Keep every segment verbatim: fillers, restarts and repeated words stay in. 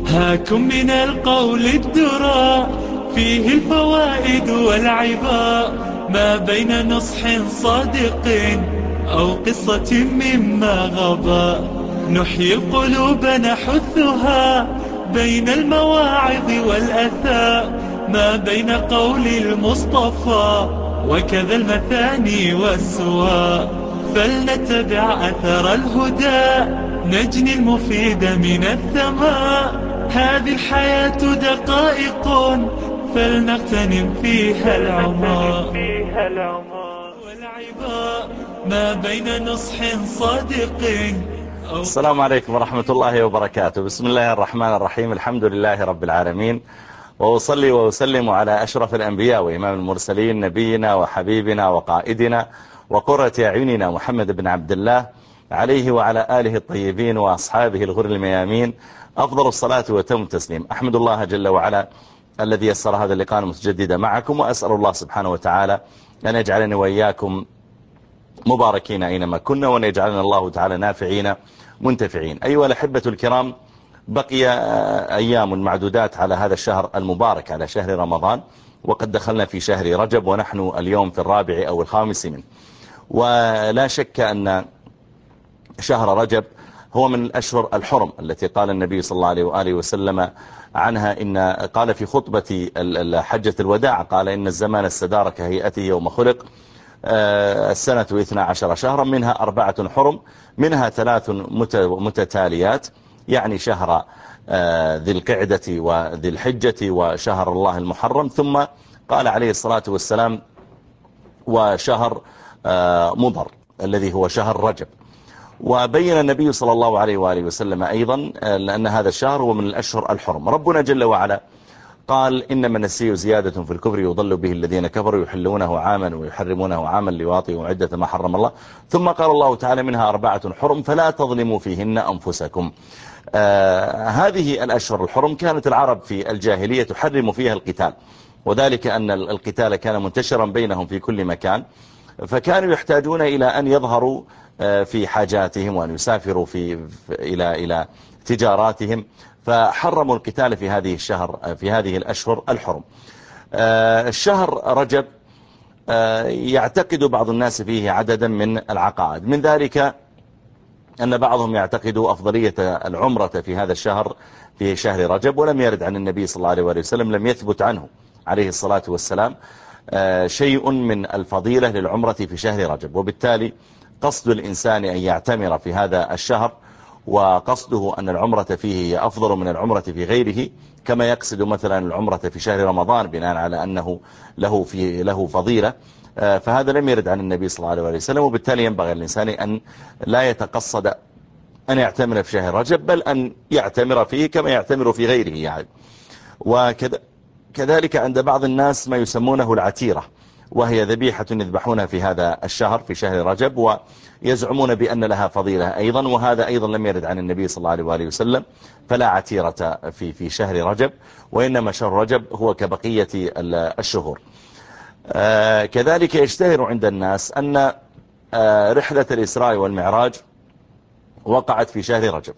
هاكم من القول الدرى فيه الفوائد والعباء، ما بين نصح صادق أو قصة مما غبا. نحيي القلوب نحثها بين المواعظ والأثاء، ما بين قول المصطفى وكذا المثاني والسواء. فلنتبع أثر الهدى نجني المفيد من الثماء. هذه الحياة دقائق فلنغتنم فيها العمر والعباء، ما بين نصح صادق أو السلام عليكم ورحمة الله وبركاته. بسم الله الرحمن الرحيم. الحمد لله رب العالمين، وأصلي وأسلم على أشرف الأنبياء وإمام المرسلين، نبينا وحبيبنا وقائدنا وقرة أعيننا محمد بن عبد الله، عليه وعلى آله الطيبين وأصحابه الغر الميامين أفضل الصلاة وتم التسليم. أحمد الله جل وعلا الذي يسر هذا اللقاء المتجدد معكم، وأسأل الله سبحانه وتعالى أن يجعلني وإياكم مباركين أينما كنا، وأن يجعلنا الله تعالى نافعين منتفعين. أيها الأحبة الكرام، بقي أيام معدودات على هذا الشهر المبارك، على شهر رمضان، وقد دخلنا في شهر رجب ونحن اليوم في الرابع أو الخامس منه. ولا شك أن شهر رجب هو من الأشهر الحرم التي قال النبي صلى الله عليه وآله وسلم عنها، إن قال في خطبة حجة الوداع، قال إن الزمان استدار كهيئته يوم خلق، السنة اثنا عشر شهرا منها أربعة حرم، منها ثلاث متتاليات، يعني شهر ذي القعدة وذي الحجة وشهر الله المحرم. ثم قال عليه الصلاة والسلام وشهر مضر الذي هو شهر رجب. وبين النبي صلى الله عليه وآله وسلم أيضا لأن هذا الشهر هو من الأشهر الحرم. ربنا جل وعلا قال إنما النسي زيادة في الكفر يضل به الذين كفروا يحلونه عاما ويحرمونه عاما ليواطئوا عدة ما حرم الله. ثم قال الله تعالى منها أربعة حرم فلا تظلموا فيهن أنفسكم. آه هذه الأشهر الحرم كانت العرب في الجاهلية تحرم فيها القتال، وذلك أن القتال كان منتشرا بينهم في كل مكان، فكانوا يحتاجون إلى أن يظهروا في حاجاتهم وأن يسافروا في إلى إلى تجاراتهم، فحرموا القتال في هذه الشهر في هذه الأشهر الحرم. الشهر رجب يعتقد بعض الناس فيه عددا من العقائد، من ذلك أن بعضهم يعتقد أفضلية العمرة في هذا الشهر في شهر رجب، ولم يرد عن النبي صلى الله عليه وسلم، لم يثبت عنه عليه الصلاة والسلام شيء من الفضيلة للعمرة في شهر رجب. وبالتالي قصد الإنسان أن يعتمر في هذا الشهر، وقصده أن العمرة فيه هي أفضل من العمرة في غيره، كما يقصد مثلا العمرة في شهر رمضان بناء على أنه له في له فضيلة، فهذا لم يرد عن النبي صلى الله عليه وسلم. وبالتالي ينبغي الإنسان أن لا يتقصد أن يعتمر في شهر رجب، بل أن يعتمر فيه كما يعتمر في غيره يعني. وكذلك عند بعض الناس ما يسمونه العتيرة، وهي ذبيحة يذبحونها في هذا الشهر في شهر رجب، ويزعمون بأن لها فضيلة أيضا، وهذا أيضا لم يرد عن النبي صلى الله عليه وآله وسلم. فلا عتيرة في في شهر رجب، وإنما شهر رجب هو كبقية الشهور. كذلك يشتهر عند الناس أن رحلة الإسراء والمعراج وقعت في شهر رجب،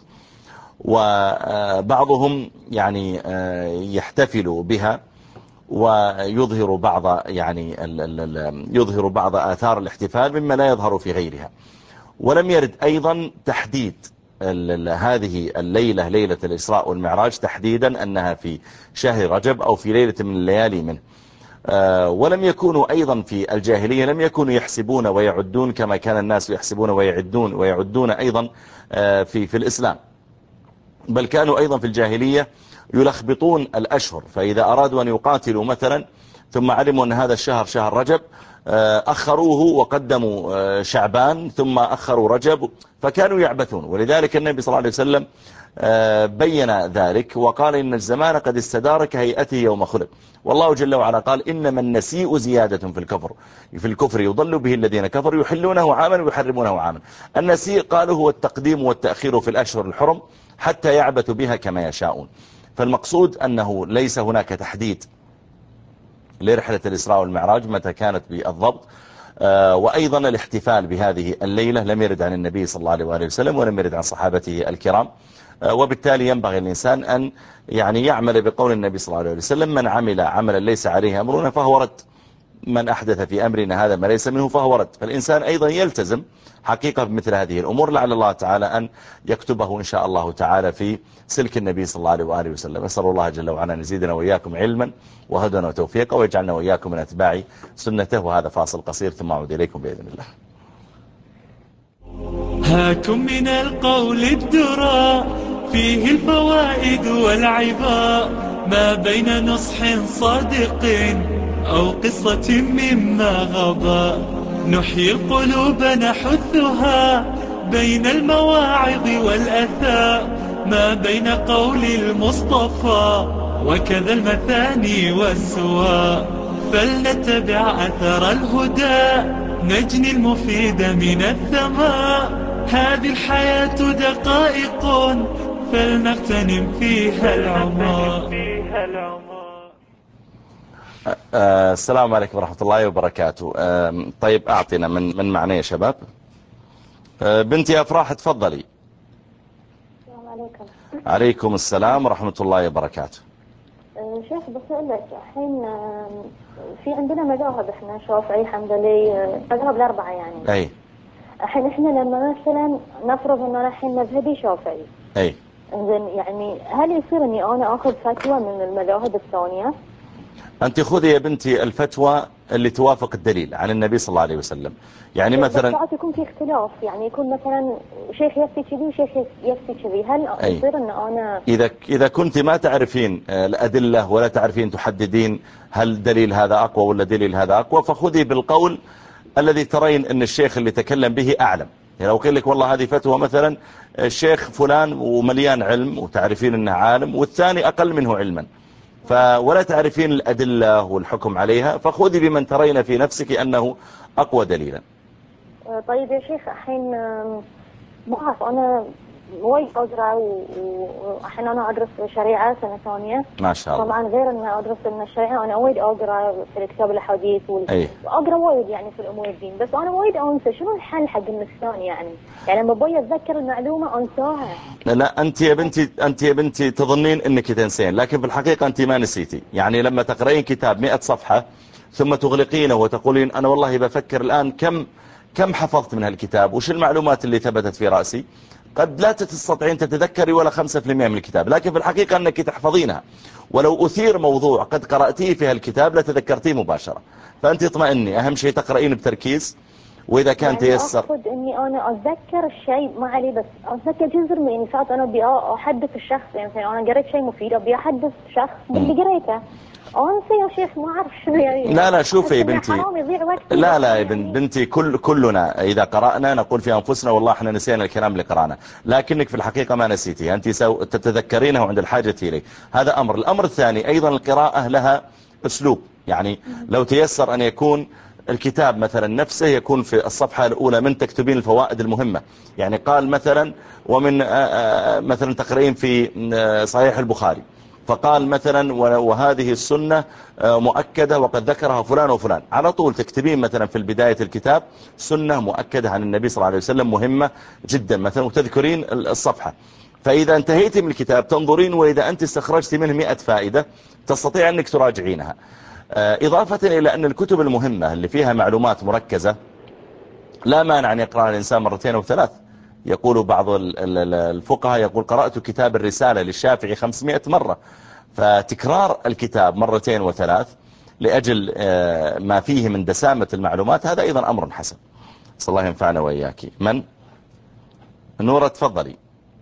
وبعضهم يعني يحتفل بها ويظهر بعض يعني يظهر بعض آثار الاحتفال مما لا يظهر في غيرها. ولم يرد أيضا تحديد هذه الليلة ليلة الإسراء والمعراج تحديدا أنها في شهر رجب أو في ليلة من الليالي منه. ولم يكونوا أيضا في الجاهلية لم يكونوا يحسبون ويعدون كما كان الناس يحسبون ويعدون ويعدون أيضا في في الإسلام، بل كانوا أيضا في الجاهلية يلخبطون الأشهر. فإذا أرادوا أن يقاتلوا مثلا ثم علموا أن هذا الشهر شهر رجب، أخروه وقدموا شعبان ثم أخروا رجب، فكانوا يعبثون. ولذلك النبي صلى الله عليه وسلم بين ذلك وقال إن الزمان قد استدار كهيئته يوم خلق. والله جل وعلا قال إنما النسيء زيادة في الكفر في الكفر يضل به الذين كفروا يحلونه عاما ويحرمونه عاما. النسيء قالوا هو التقديم والتأخير في الأشهر الحرم حتى يعبثوا بها كما يشاءون. فالمقصود أنه ليس هناك تحديد لرحلة الإسراء والمعراج متى كانت بالضبط. وأيضا الاحتفال بهذه الليلة لم يرد عن النبي صلى الله عليه وسلم ولم يرد عن صحابته الكرام. وبالتالي ينبغي الإنسان أن يعني يعمل بقول النبي صلى الله عليه وسلم: من عمل عملا ليس عليه أمرنا فهو رد، من أحدث في أمرنا هذا ما ليس منه فهو رد. فالإنسان أيضا يلتزم حقيقة بمثل هذه الأمور، لعل الله تعالى أن يكتبه إن شاء الله تعالى في سلك النبي صلى الله عليه وآله وسلم. أسأل الله جل وعلا أن يزيدنا وإياكم علما وهدى وتوفيقا، ويجعلنا وإياكم من أتباع سنته. وهذا فاصل قصير ثم أعود إليكم بإذن الله. هاكم من القول الدرى فيه الفوائد والعباء، ما بين نصح صادق أو قصة مما غضى، نحيي القلوب نحثها بين المواعظ والأثاء، ما بين قول المصطفى وكذا المثاني والسواء، فلنتبع أثر الهدى نجني المفيد من الثماء، هذه الحياة دقائق فلنغتنم فيها العمر. أه السلام عليكم ورحمة الله وبركاته. أه طيب أعطينا من من معنى يا شباب. أه بنتي أفراح تفضلي. السلام عليكم. عليكم السلام ورحمة الله وبركاته. أه شيخ بسأل لك الحين في عندنا مذاهب، احنا شافعي حنبلي مذاهب الأربعة يعني. أي. الحين احنا لما مثلا نفرض ان انا الحين مذهبي شافعي. أي. إنزين يعني هل يصير اني انا اخذ فتوى من المذاهب الثانية؟ أنت خذي يا بنتي الفتوى اللي توافق الدليل عن النبي صلى الله عليه وسلم. يعني مثلا ساعات يكون في اختلاف، يعني يكون مثلا شيخ يفتي كذي وشيخ يفتي كذي، هل أي. يصير ان انا إذا إذا كنت ما تعرفين الأدلة ولا تعرفين تحددين هل دليل هذا أقوى ولا دليل هذا أقوى، فخذي بالقول الذي ترين أن الشيخ اللي تكلم به أعلم. يعني لو قيل لك والله هذه فتوى مثلا الشيخ فلان ومليان علم وتعرفين أنه عالم، والثاني أقل منه علما، ولا تعرفين الأدلة والحكم عليها، فخذي بمن ترين في نفسك أنه أقوى دليلا. طيب يا شيخ الحين ما أعرف، أنا وايد أقرأ وحين أنا أدرس شريعة سنة ثانية. ما شاء الله. طبعا غير أن أدرس من الشريعة أنا وايد أقرأ في كتاب الحديث وال... أي. وأقرأ وايد يعني في الأمور الدين، بس أنا وايد أنسى. شنو الحل حق النسيان يعني؟ يعني لما أبغى أتذكر المعلومة أنساها. لا أنت يا بنتي أنت يا بنتي تظنين أنك تنسين، لكن في الحقيقة أنت ما نسيتي. يعني لما تقرأين كتاب مئة صفحة ثم تغلقينه وتقولين أنا والله بفكر الآن كم كم حفظت من هالكتاب، وش المعلومات اللي ثبتت في رأسي، قد لا تستطيعين تتذكري ولا خمسة في المئة من الكتاب، لكن في الحقيقة أنك تحفظينها. ولو أثير موضوع قد قرأتيه في هالكتاب لتذكرتيه مباشرة. فأنت اطمئني، أهم شيء تقرأين بتركيز، وإذا كان يعني تيسر. أقصد إني أنا أتذكر الشيء ما علي، بس أتذكر جزء من يعني ساعات أنا أبي أحدث الشخص، يعني أنا قريت شيء مفيد أبي أحدث شخص باللي قريته، أنسى يا شيخ ما أعرف شنو يعني. لا لا شوفي يا بنتي، لا لا يا بنت بنتي كل كلنا إذا قرأنا نقول في أنفسنا والله احنا نسينا الكلام اللي قرأنا، لكنك في الحقيقة ما نسيتي، أنت سو تتذكرينه عند الحاجة إليه. هذا أمر. الأمر الثاني أيضا القراءة لها أسلوب، يعني لو تيسر أن يكون الكتاب مثلا نفسه يكون في الصفحة الأولى من تكتبين الفوائد المهمة. يعني قال مثلا ومن مثلا تقرأين في صحيح البخاري فقال مثلا وهذه السنة مؤكدة وقد ذكرها فلان وفلان، على طول تكتبين مثلا في البداية الكتاب سنة مؤكدة عن النبي صلى الله عليه وسلم مهمة جدا مثلا، وتذكرين الصفحة. فإذا انتهيت من الكتاب تنظرين، وإذا أنت استخرجت منه مئة فائدة تستطيع أنك تراجعينها. إضافة إلى أن الكتب المهمة اللي فيها معلومات مركزة لا مانع أن يقرأ الإنسان مرتين أو ثلاث. يقول بعض الفقهاء يقول قرأت كتاب الرسالة للشافعي خمسمائة مرة. فتكرار الكتاب مرتين وثلاث لأجل ما فيه من دسامة المعلومات هذا أيضا أمر حسن. صلى الله ينفعنا وإياك. من؟ نورة تفضلي.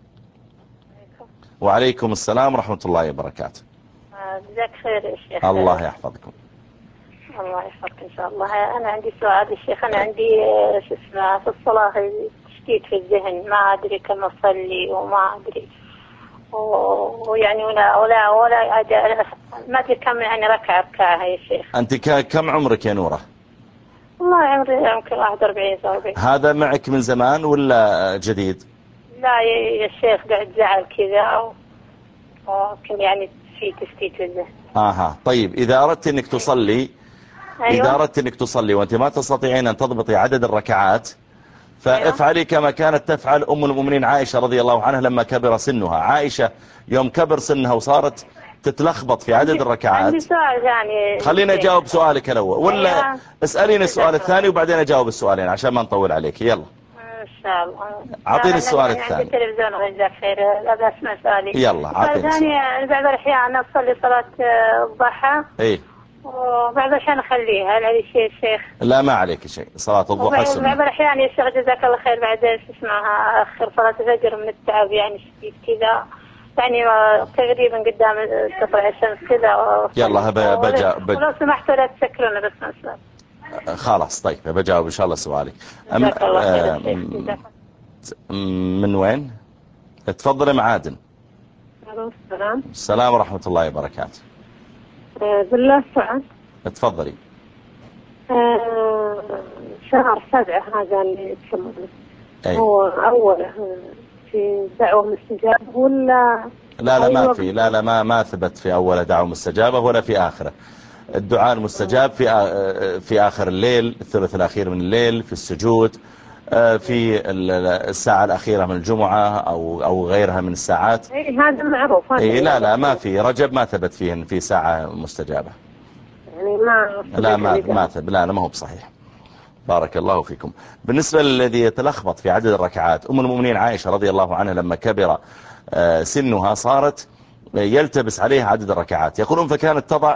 وعليكم السلام ورحمة الله وبركاته. جزاك خير يا شيخ. الله يحفظكم. الله يحفظك إن شاء الله. أنا عندي سؤال يا شيخ، أنا عندي شو اسمه في الصلاة تشتيت في الذهن، ما أدري كم أصلي وما أدري ويعني ولا ولا ولا أدري ما أدري كم يعني ركعة ركعة يا شيخ. أنت كم عمرك يا نورة؟ والله عمري يمكن واحد وأربعين سنة. هذا معك من زمان ولا جديد؟ لا يا شيخ قاعد زعل كذا وكم يعني في تشتيت في الذهن. آها طيب إذا أردت أنك تصلي، أيوة. إذا أردت أنك تصلي وأنت ما تستطيعين أن تضبطي عدد الركعات فافعلي كما كانت تفعل أم المؤمنين عائشة رضي الله عنها لما كبر سنها. عائشة يوم كبر سنها وصارت تتلخبط في عدد الركعات. عندي سؤال يعني. خلينا أجاوب سؤالك الأول ولا أيوة. اسألين السؤال الثاني وبعدين أجاوب السؤالين عشان ما نطول عليك. يلا إن شاء الله. أعطيني السؤال الثاني. عندي الثاني. تلفزيون وجزاك خير. لا بسمع سؤالي. يلا أعطيني السؤال. الثاني بعض الأحيان أصلي صلاة الضحى. إيه. وبعض الأحيان أخليها. هل هذا شيء الشيخ؟ لا ما عليك شيء. صلاة الضحى سنة. بعض الأحيان يا شيخ جزاك الله خير بعد شو اسمها أخر صلاة الفجر من التعب يعني شديد كذا. يعني تقريبا قدام تطلع الشمس كذا. يلا بجا بج... ولو سمحتوا لا تسكرونا بس مسألة. خلاص طيب بجاوب إن شاء الله سؤالك. أم... آه... من وين؟ تفضل معادن. السلام. السلام ورحمة الله وبركاته. آه بالله سعد. تفضلي. آه شهر سبعة هذا اللي يتكلم. أي. هو أول في دعوة مستجابة ولا؟ لا لا ما في لا لا ما ما ثبت في أول دعوة مستجابة ولا في آخره. الدعاء المستجاب في في آخر الليل، الثلث الأخير من الليل، في السجود، في الساعة الأخيرة من الجمعة أو أو غيرها من الساعات. إيه هذا معروف. إيه لا لا ما في رجب ما ثبت فيه في ساعة مستجابة. يعني ما لا ما ما ثبت لا لا ما هو بصحيح. بارك الله فيكم. بالنسبة للذي يتلخبط في عدد الركعات، أم المؤمنين عائشة رضي الله عنها لما كبر سنها صارت يلتبس عليها عدد الركعات. يقولون فكانت تضع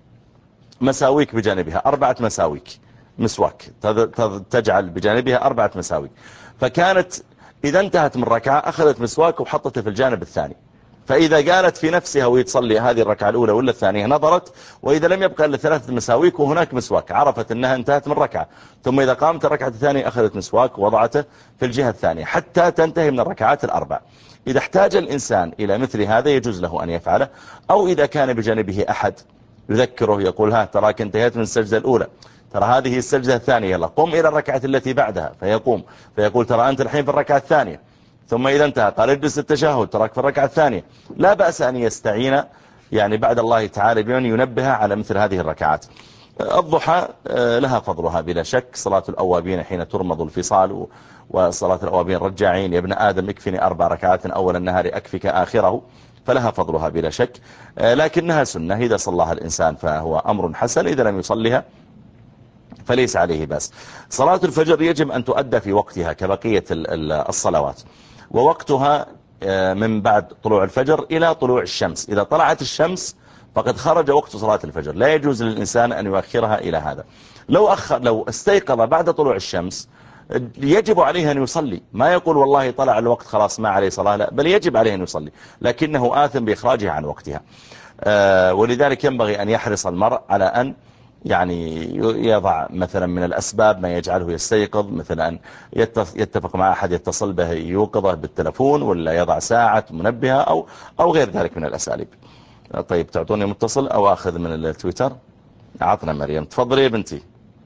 مساويك بجانبها، أربعة مساويك مسواك تجعل بجانبها أربعة مساويك. فكانت إذا انتهت من ركعة أخذت مسواك وحطته في الجانب الثاني، فإذا قالت في نفسها وهي تصلي هذه الركعة الأولى ولا الثانية نظرت وإذا لم يبقى إلا ثلاثة مساويك وهناك مسواك عرفت أنها انتهت من ركعة، ثم إذا قامت الركعة الثانية أخذت مسواك ووضعته في الجهة الثانية حتى تنتهي من الركعات الأربع. إذا احتاج الإنسان إلى مثل هذا يجوز له أن يفعله، أو إذا كان بجانبه أحد يذكره يقول ها تراك انتهيت من السجدة الأولى، ترى هذه السجدة الثانية، يلا قم إلى الركعة التي بعدها، فيقوم فيقول ترى أنت الحين في الركعة الثانية، ثم إذا انتهى قال اجلس التشهد تراك في الركعة الثانية. لا بأس أن يستعين يعني بعد الله تعالى بمن ينبه على مثل هذه الركعات. الضحى لها فضلها بلا شك. صلاة الأوابين حين ترمض الفصال، وصلاة الأوابين رجعين يا ابن آدم اكفني أربع ركعات أول النهار أكفك آخره، فلها فضلها بلا شك، لكنها سنة إذا صلىها الإنسان فهو أمر حسن، إذا لم يصليها فليس عليه بس. صلاة الفجر يجب أن تؤدى في وقتها كبقية الصلوات، ووقتها من بعد طلوع الفجر إلى طلوع الشمس. إذا طلعت الشمس فقد خرج وقت صلاة الفجر، لا يجوز للإنسان أن يؤخرها إلى هذا. لو أخر لو استيقظ بعد طلوع الشمس يجب عليه أن يصلي، ما يقول والله طلع الوقت خلاص ما عليه صلاة، لا، بل يجب عليه أن يصلي، لكنه آثم بإخراجها عن وقتها. ولذلك ينبغي أن يحرص المرء على أن يعني يضع مثلا من الأسباب ما يجعله يستيقظ، مثلا أن يتفق مع أحد يتصل به يوقظه بالتلفون، ولا يضع ساعة منبهة أو أو غير ذلك من الأساليب. طيب تعطوني متصل أو أخذ من التويتر؟ عطنا مريم. تفضلي يا بنتي.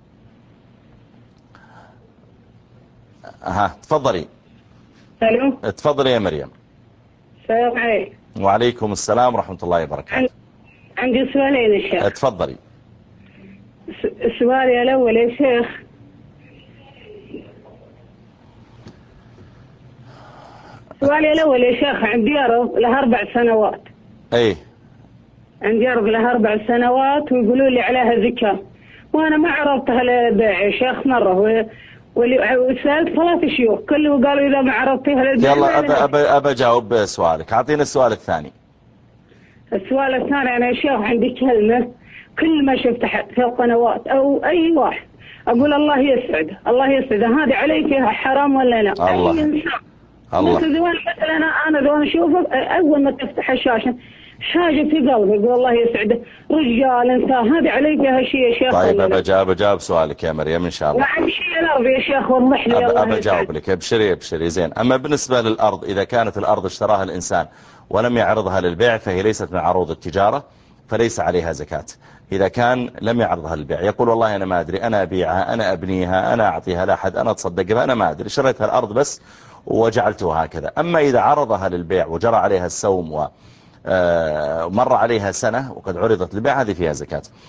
ها تفضلي. الو تفضلي يا مريم. السلام عليكم. وعليكم السلام ورحمة الله وبركاته. عندي سؤالين يا شيخ. تفضلي. سؤالي الأول يا شيخ، سؤالي الأول يا شيخ، عندي أرض لها أربع سنوات. أي. عندي أرض لها أربع سنوات ويقولوا لي عليها زكاة، وأنا ما عرضتها للبيع يا شيخ مرة، وسألت ثلاث شيوخ كله قالوا إذا ما عرضتها للبيع. يلا أبى أبى أبى أجاوب سؤالك، أعطينا السؤال الثاني. السؤال الثاني أنا يا شيخ عندي كلمة كل ما شفت في القنوات أو أي واحد أقول الله يسعده الله يسعده، هذه علي فيها حرام ولا لا؟ الله. أي إنسان. الله. مثلا أنا أنا ذو أشوفه أول ما تفتح الشاشة حاجة في قلبي يقول الله يسعده، رجال إنسان، هذه علي فيها شيء يا شيخ. طيب أبى أجاوب أجاوب سؤالك يا مريم إن شاء الله. نعم شيء الأرض يا شيخ وضح لي. أبى أبى أجاوب لك. ابشري ابشري زين. أما بالنسبة للأرض، إذا كانت الأرض اشتراها الإنسان ولم يعرضها للبيع فهي ليست من عروض التجارة، فليس عليها زكاة. إذا كان لم يعرضها للبيع يقول والله أنا ما أدري، أنا أبيعها، أنا أبنيها، أنا أعطيها لأحد، أنا أتصدق بها، أنا ما أدري، شريتها الأرض بس وجعلتها هكذا. أما إذا عرضها للبيع وجرى عليها السوم ومر عليها سنة وقد عرضت للبيع هذه فيها زكاة.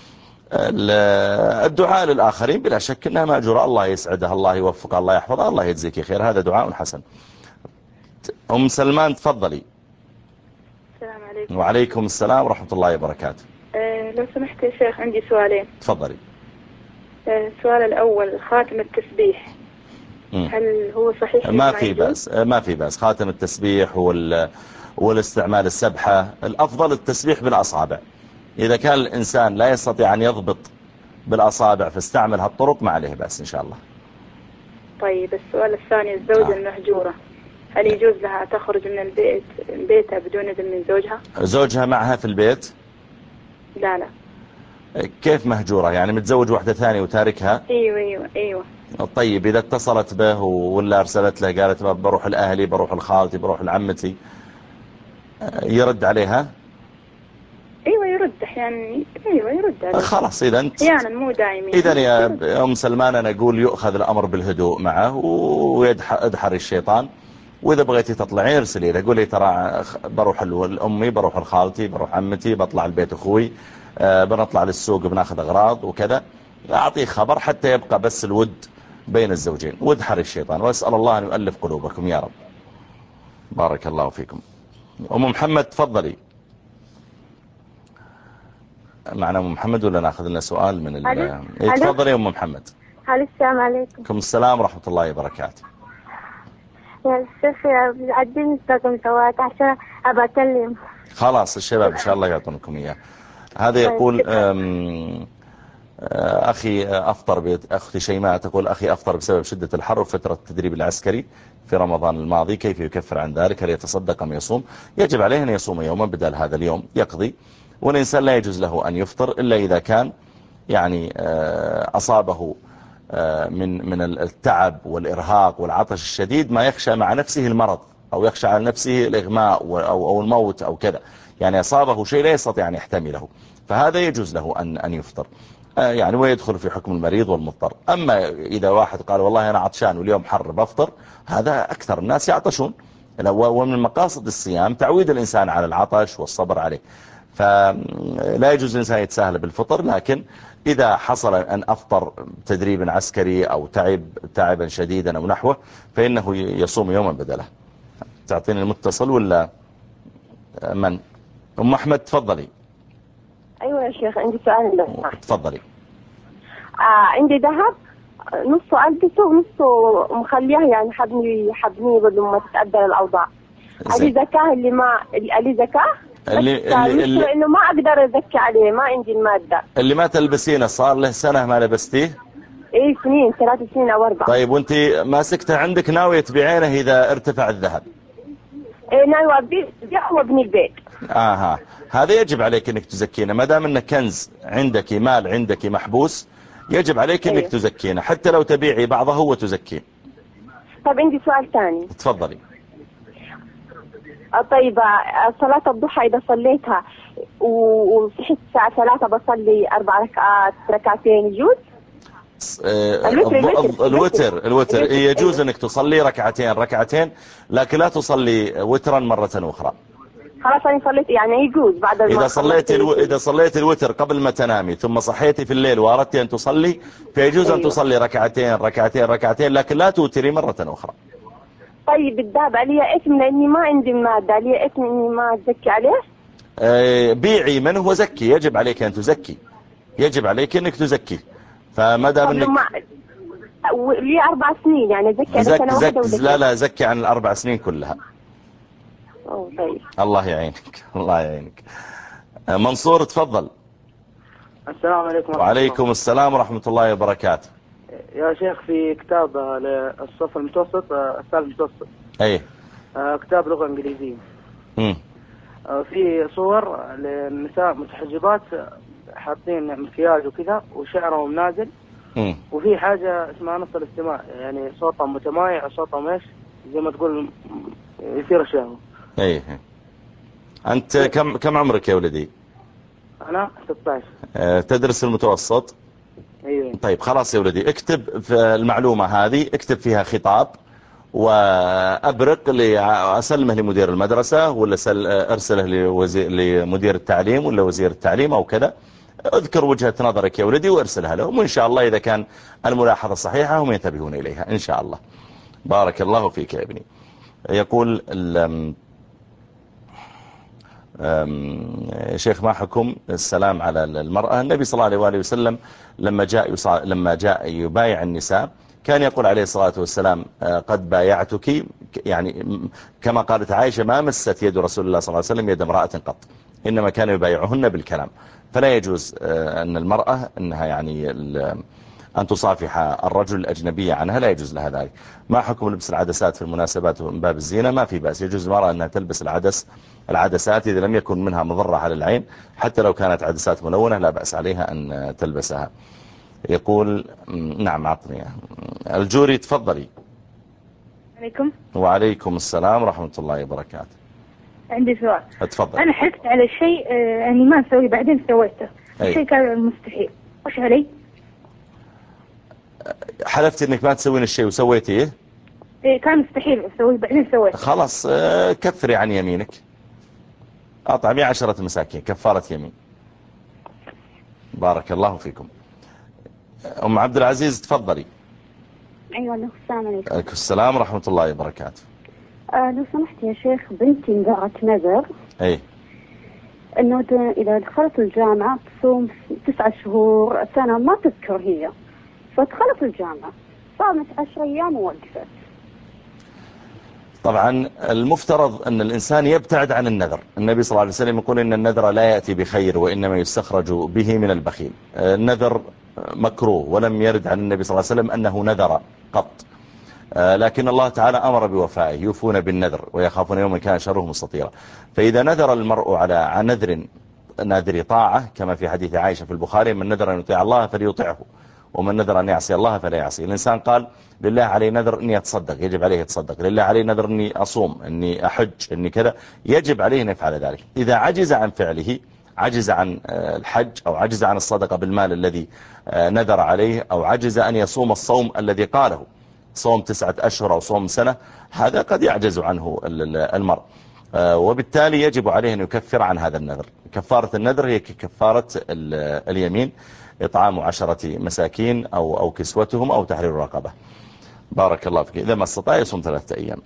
الدعاء للآخرين بلا شك أنها مأجورة، الله يسعدها، الله يوفقها، الله يحفظها، الله يجزيك خير، هذا دعاء حسن. أم سلمان تفضلي. السلام عليكم. وعليكم السلام ورحمة الله وبركاته. أه لو سمحت يا شيخ عندي سؤالين. تفضلي. أه السؤال الأول، خاتم التسبيح م. هل هو صحيح؟ ما في بأس، ما في بأس. خاتم التسبيح وال والاستعمال السبحة، الأفضل التسبيح بالأصابع. إذا كان الإنسان لا يستطيع أن يضبط بالأصابع فاستعمل هالطرق ما عليه بأس إن شاء الله. طيب السؤال الثاني، الزوجة آه. المهجورة هل يجوز لها تخرج من البيت بيتها بدون إذن من زوجها؟ زوجها معها في البيت؟ لا لا. كيف مهجورة؟ يعني متزوج واحدة ثانية وتاركها؟ ايوه ايوه ايوه. طيب إذا اتصلت به ولا أرسلت له قالت بروح لأهلي، بروح لخالتي، بروح لعمتي، يرد عليها؟ ايوه يرد احيانا. ايوه يرد عليها. خلاص إذا انت احيانا مو دائما. إذا يا أم سلمان أنا أقول يؤخذ الأمر بالهدوء معه ويدحر الشيطان. وإذا بغيتي تطلعين ارسلي له، قولي ترى بروح لأمي، بروح لخالتي، بروح عمتي، بطلع البيت أخوي، أه بنطلع للسوق بناخذ أغراض وكذا. أعطيه خبر حتى يبقى بس الود بين الزوجين، وادحر الشيطان، وأسأل الله أن يؤلف قلوبكم يا رب. بارك الله فيكم. أم محمد تفضلي. معنا أم محمد ولا ناخذ لنا سؤال من ال إيه تفضلي يا أم محمد. السلام عليكم. عليكم السلام ورحمة الله وبركاته. يا شيخ عديني رقم سواك عشان أبى أكلم. خلاص الشباب إن شاء الله يعطونكم إياه. هذا يقول أخي أفطر بيت أختي شيماء تقول أخي أفطر بسبب شدة الحر وفترة التدريب العسكري في رمضان الماضي، كيف يكفر عن ذلك؟ هل يتصدق أم يصوم؟ يجب عليه أن يصوم يوما بدل هذا اليوم يقضي، والإنسان لا يجوز له أن يفطر إلا إذا كان يعني أصابه من من التعب والإرهاق والعطش الشديد ما يخشى مع نفسه المرض أو يخشى على نفسه الإغماء أو أو الموت أو كذا، يعني أصابه شيء لا يستطيع أن يحتمله، فهذا يجوز له أن أن يفطر يعني، ويدخل في حكم المريض والمضطر. أما إذا واحد قال والله أنا عطشان واليوم حر بفطر، هذا أكثر الناس يعطشون، ومن مقاصد الصيام تعويد الإنسان على العطش والصبر عليه، فلا يجوز الإنسان يتساهل بالفطر. لكن إذا حصل أن أفطر تدريب عسكري أو تعب تعبا شديدا أو نحوه فإنه يصوم يوما بدله. تعطيني المتصل ولا من؟ أم أحمد تفضلي. أيوة يا شيخ عندي سؤال لو تفضلي. آه عندي ذهب نصه ألبسه ونصه مخليه يعني حبني حبني بدل ما تتأدى الأوضاع. علي زكاة اللي ما علي زكاة اللي اللي, اللي إنه ما أقدر أزكي عليه، ما عندي المادة. اللي ما تلبسينه صار له سنة ما لبستيه؟ إيه سنين، ثلاث سنين أو أربع. طيب وأنت ماسكته عندك ناوية تبيعينه إذا ارتفع الذهب؟ إيه ناوية أبيع وابني البيت. آها هذا يجب عليك إنك تزكينه، ما دام إنه كنز عندك، مال عندك محبوس، يجب عليك إنك أيه. تزكينه حتى لو تبيعي بعضه وتزكين. طيب عندي سؤال ثاني. تفضلي. طيب صلاة الضحى إذا صليتها وصحيت الساعة ثلاثة بصلي أربع ركعات ركعتين يجوز؟ الوتر الوتر يجوز انك تصلي ركعتين ركعتين لكن لا تصلي وترا مرة اخرى. خلاص انا صليت يعني يجوز بعد اذا صليت الو... اذا صليت الوتر قبل ما تنامي ثم صحيتي في الليل واردت ان تصلي فيجوز أيوه. ان تصلي ركعتين ركعتين ركعتين لكن لا توتري مرة اخرى. طيب الذهب علي اسم لاني ما عندي مادة، علي اسم اني ما ازكي عليه؟ أه بيعي منه وزكي، يجب عليك ان تزكي، يجب عليك انك تزكي. فما دام انك ما... لي اربع سنين يعني زكي زك سنة زك واحدة لا لا زكي عن الاربع سنين كلها. أوه طيب. الله يعينك الله يعينك. منصور تفضل. السلام عليكم. وعليكم السلام ورحمة الله وبركاته. يا شيخ في كتاب للصف المتوسط الثالث المتوسط ايه كتاب لغة انجليزية امم في صور للنساء متحجبات حاطين مكياج وكذا وشعرهم نازل امم وفي حاجة اسمها نص الاستماع يعني صوتهم متمايع وصوتهم ايش زي ما تقول يثير الشهوة. ايه انت كم كم عمرك يا ولدي؟ انا ستة عشر. أه تدرس المتوسط؟ ايوه. طيب خلاص يا ولدي اكتب في المعلومة هذه اكتب فيها خطاب وابرق لأسلمه لمدير المدرسة ولا ارسله لوزير لمدير التعليم ولا وزير التعليم او كذا اذكر وجهة نظرك يا ولدي وارسلها لهم، وإن شاء الله إذا كان الملاحظة صحيحة هم ينتبهون إليها إن شاء الله. بارك الله فيك يا ابني. يقول شيخ ما حكم السلام على المرأة؟ النبي صلى الله عليه وآله وسلم لما جاء لما جاء يبايع النساء كان يقول عليه الصلاة والسلام قد بايعتك، يعني كما قالت عائشة ما مست يد رسول الله صلى الله عليه وسلم يد امرأة قط، إنما كان يبايعهن بالكلام. فلا يجوز أن المرأة أنها يعني أن تصافح الرجل الأجنبي عنها، لا يجوز لها ذلك. ما حكم لبس العدسات في المناسبات من باب الزينة؟ ما في بأس، يجوز المرأة أنها تلبس العدس العدسات إذا لم يكن منها مضرة على العين، حتى لو كانت عدسات ملونة لا بأس عليها أن تلبسها. يقول نعم عطني الجوري، تفضلي. عليكم. وعليكم السلام ورحمة الله وبركاته. عندي سؤال. اتفضل. أنا حلفت على شيء يعني ما أسوي بعدين سويته، الشيء كان مستحيل، وش علي؟ حلفت انك ما تسوين الشيء وسويتيه؟ ايه كان مستحيل اسويه بعدين سويته. خلاص كفري عن يمينك، اطعمي عشرة مساكين كفارة يمين. بارك الله فيكم. ام عبد العزيز تفضلي. ايوه السلام عليكم. عليكم السلام ورحمة الله وبركاته. آه لو سمحت يا شيخ، بنتي نذرت نذر اي انه اذا دخلت الجامعة تصوم تسعة شهور سنة ما تذكر هي، فدخلت الجامعة صامت عشر أيام ووقفت. طبعا المفترض أن الإنسان يبتعد عن النذر. النبي صلى الله عليه وسلم يقول إن النذر لا يأتي بخير وإنما يستخرج به من البخيل. النذر مكروه ولم يرد عن النبي صلى الله عليه وسلم أنه نذر قط، لكن الله تعالى أمر بوفائه، يوفون بالنذر ويخافون يوما كان شره مستطيرا. فإذا نذر المرء على نذر نذر طاعة كما في حديث عائشة في البخاري: من نذر أن يطيع الله فليطيعه ومن نذر أن يعصي الله فلا يعصي. الإنسان قال لله علي نذر أني أتصدق، يجب عليه يتصدق. لله علي نذر أني أصوم، أني أحج، أني كذا، يجب عليه أن يفعل ذلك. إذا عجز عن فعله، عجز عن الحج أو عجز عن الصدقة بالمال الذي نذر عليه، أو عجز أن يصوم الصوم الذي قاله صوم تسعة أشهر أو صوم سنة، هذا قد يعجز عنه المرء، وبالتالي يجب عليه أن يكفر عن هذا النذر. كفارة النذر هي كفارة اليمين، إطعام عشرة مساكين أو أو كسوتهم أو تحرير رقبة. بارك الله فيك. إذا ما استطاع يصوم ثلاثة أيام.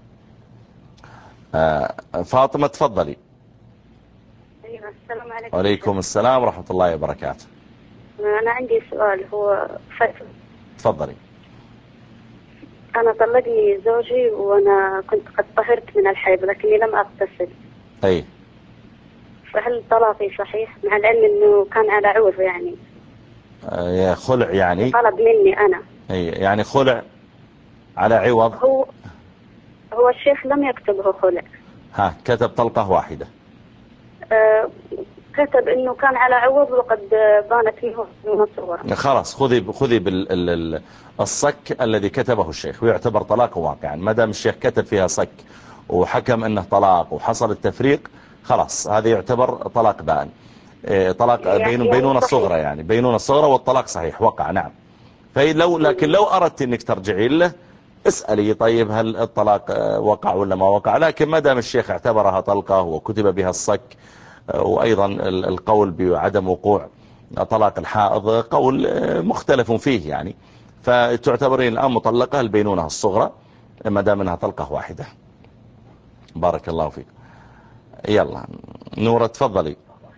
فاطمة تفضلي. السلام عليكم. وعليكم السلام ورحمة الله وبركاته. أنا عندي سؤال. هو تفضلي. أنا طلقني زوجي وأنا كنت قد طهرت من الحيض لكني لم أغتسل. أي. فهل طلاقي صحيح مع العلم أنه كان على عوض يعني؟ يا خلع يعني؟ طلب مني أنا. أي يعني خلع على عوض. هو هو الشيخ لم يكتبه خلع. ها كتب طلقة واحدة. أه كتب انه كان على عوض وقد بانت له صورة. خلاص خذي خذي بالصك الذي كتبه الشيخ ويعتبر طلاق واقعا. ما دام الشيخ كتب فيها صك وحكم انه طلاق وحصل التفريق، خلاص هذا يعتبر طلاق بائن. طلاق يعني بين بينونة صغرى، يعني بينونة صغرى والطلاق صحيح وقع. نعم. فلو لكن لو أردت انك ترجعي له اسألي طيب هل الطلاق وقع ولا ما وقع، لكن ما دام الشيخ اعتبرها طلقة وكتب بها الصك، وأيضا القول بعدم وقوع طلاق الحائض قول مختلف فيه يعني، فتعتبرين الآن مطلقة البينونة الصغرى ما دام انها طلقة واحدة. بارك الله فيك. يلا نورة تفضلي.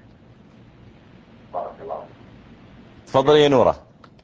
تفضلي يا نورة.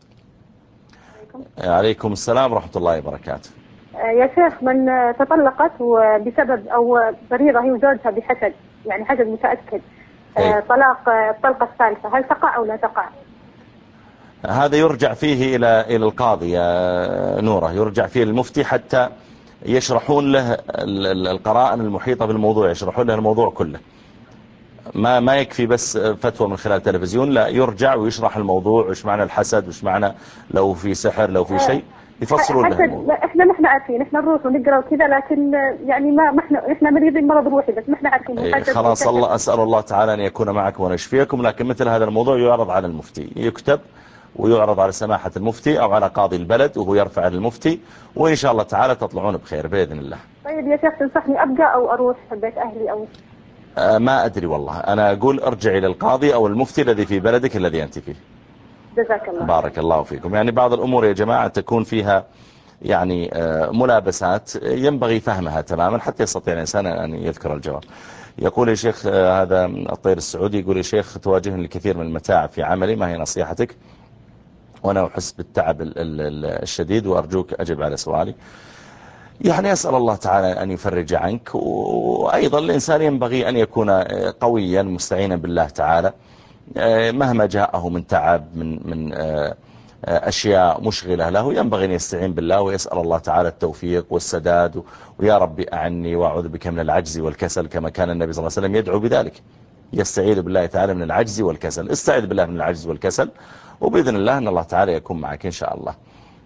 عليكم السلام ورحمة الله وبركاته. يا شيخ، من تطلقت بسبب أو بريضة هي وزوجها بحسد، يعني حسد متأكد، أي. طلاق الطلقة الثالثة، هل تقع أو لا تقع؟ هذا يرجع فيه إلى إلى القاضي يا نورة، يرجع فيه المفتي حتى يشرحون له القرائن المحيطة بالموضوع، يشرحون له الموضوع كله. ما ما يكفي بس فتوى من خلال التلفزيون، لا يرجع ويشرح الموضوع، وش معنى الحسد، وش معنى لو في سحر، لو في شيء يفصلون له الموضوع. احنا ما احنا عارفين، احنا نروح ونقرا وكذا، لكن يعني ما ما احنا احنا مريضين مرض روحي بس ما احنا عارفين. إيه خلاص، الله أسأل الله تعالى أن يكون معكم ونشفيكم، لكن مثل هذا الموضوع يعرض على المفتي، يكتب ويعرض على سماحة المفتي أو على قاضي البلد وهو يرفع للمفتي، وإن شاء الله تعالى تطلعون بخير بإذن الله. طيب يا شيخ، تنصحني أبقى أو أروح بيت أهلي أو؟ ما أدري والله، أنا أقول ارجعي للقاضي أو المفتي الذي في بلدك الذي أنت فيه. جزاك الله. بارك الله فيكم. يعني بعض الأمور يا جماعة تكون فيها يعني ملابسات ينبغي فهمها تماما حتى يستطيع الإنسان أن يذكر الجواب. يقول يا شيخ هذا الطير السعودي، يقول يا شيخ تواجهني الكثير من المتاعب في عملي، ما هي نصيحتك؟ وأنا أحس بالتعب الشديد وأرجوك أجب على سؤالي. يعني أسأل الله تعالى أن يفرج عنك، وأيضا الإنسان ينبغي أن يكون قويا مستعينا بالله تعالى مهما جاءه من تعب من من أشياء مشغلة له، ينبغي أن يستعين بالله ويسأل الله تعالى التوفيق والسداد، ويا ربي أعني وأعوذ بك من العجز والكسل، كما كان النبي صلى الله عليه وسلم يدعو بذلك، يستعيذ بالله تعالى من العجز والكسل. استعيذ بالله من العجز والكسل، وبإذن الله أن الله تعالى يكون معك إن شاء الله.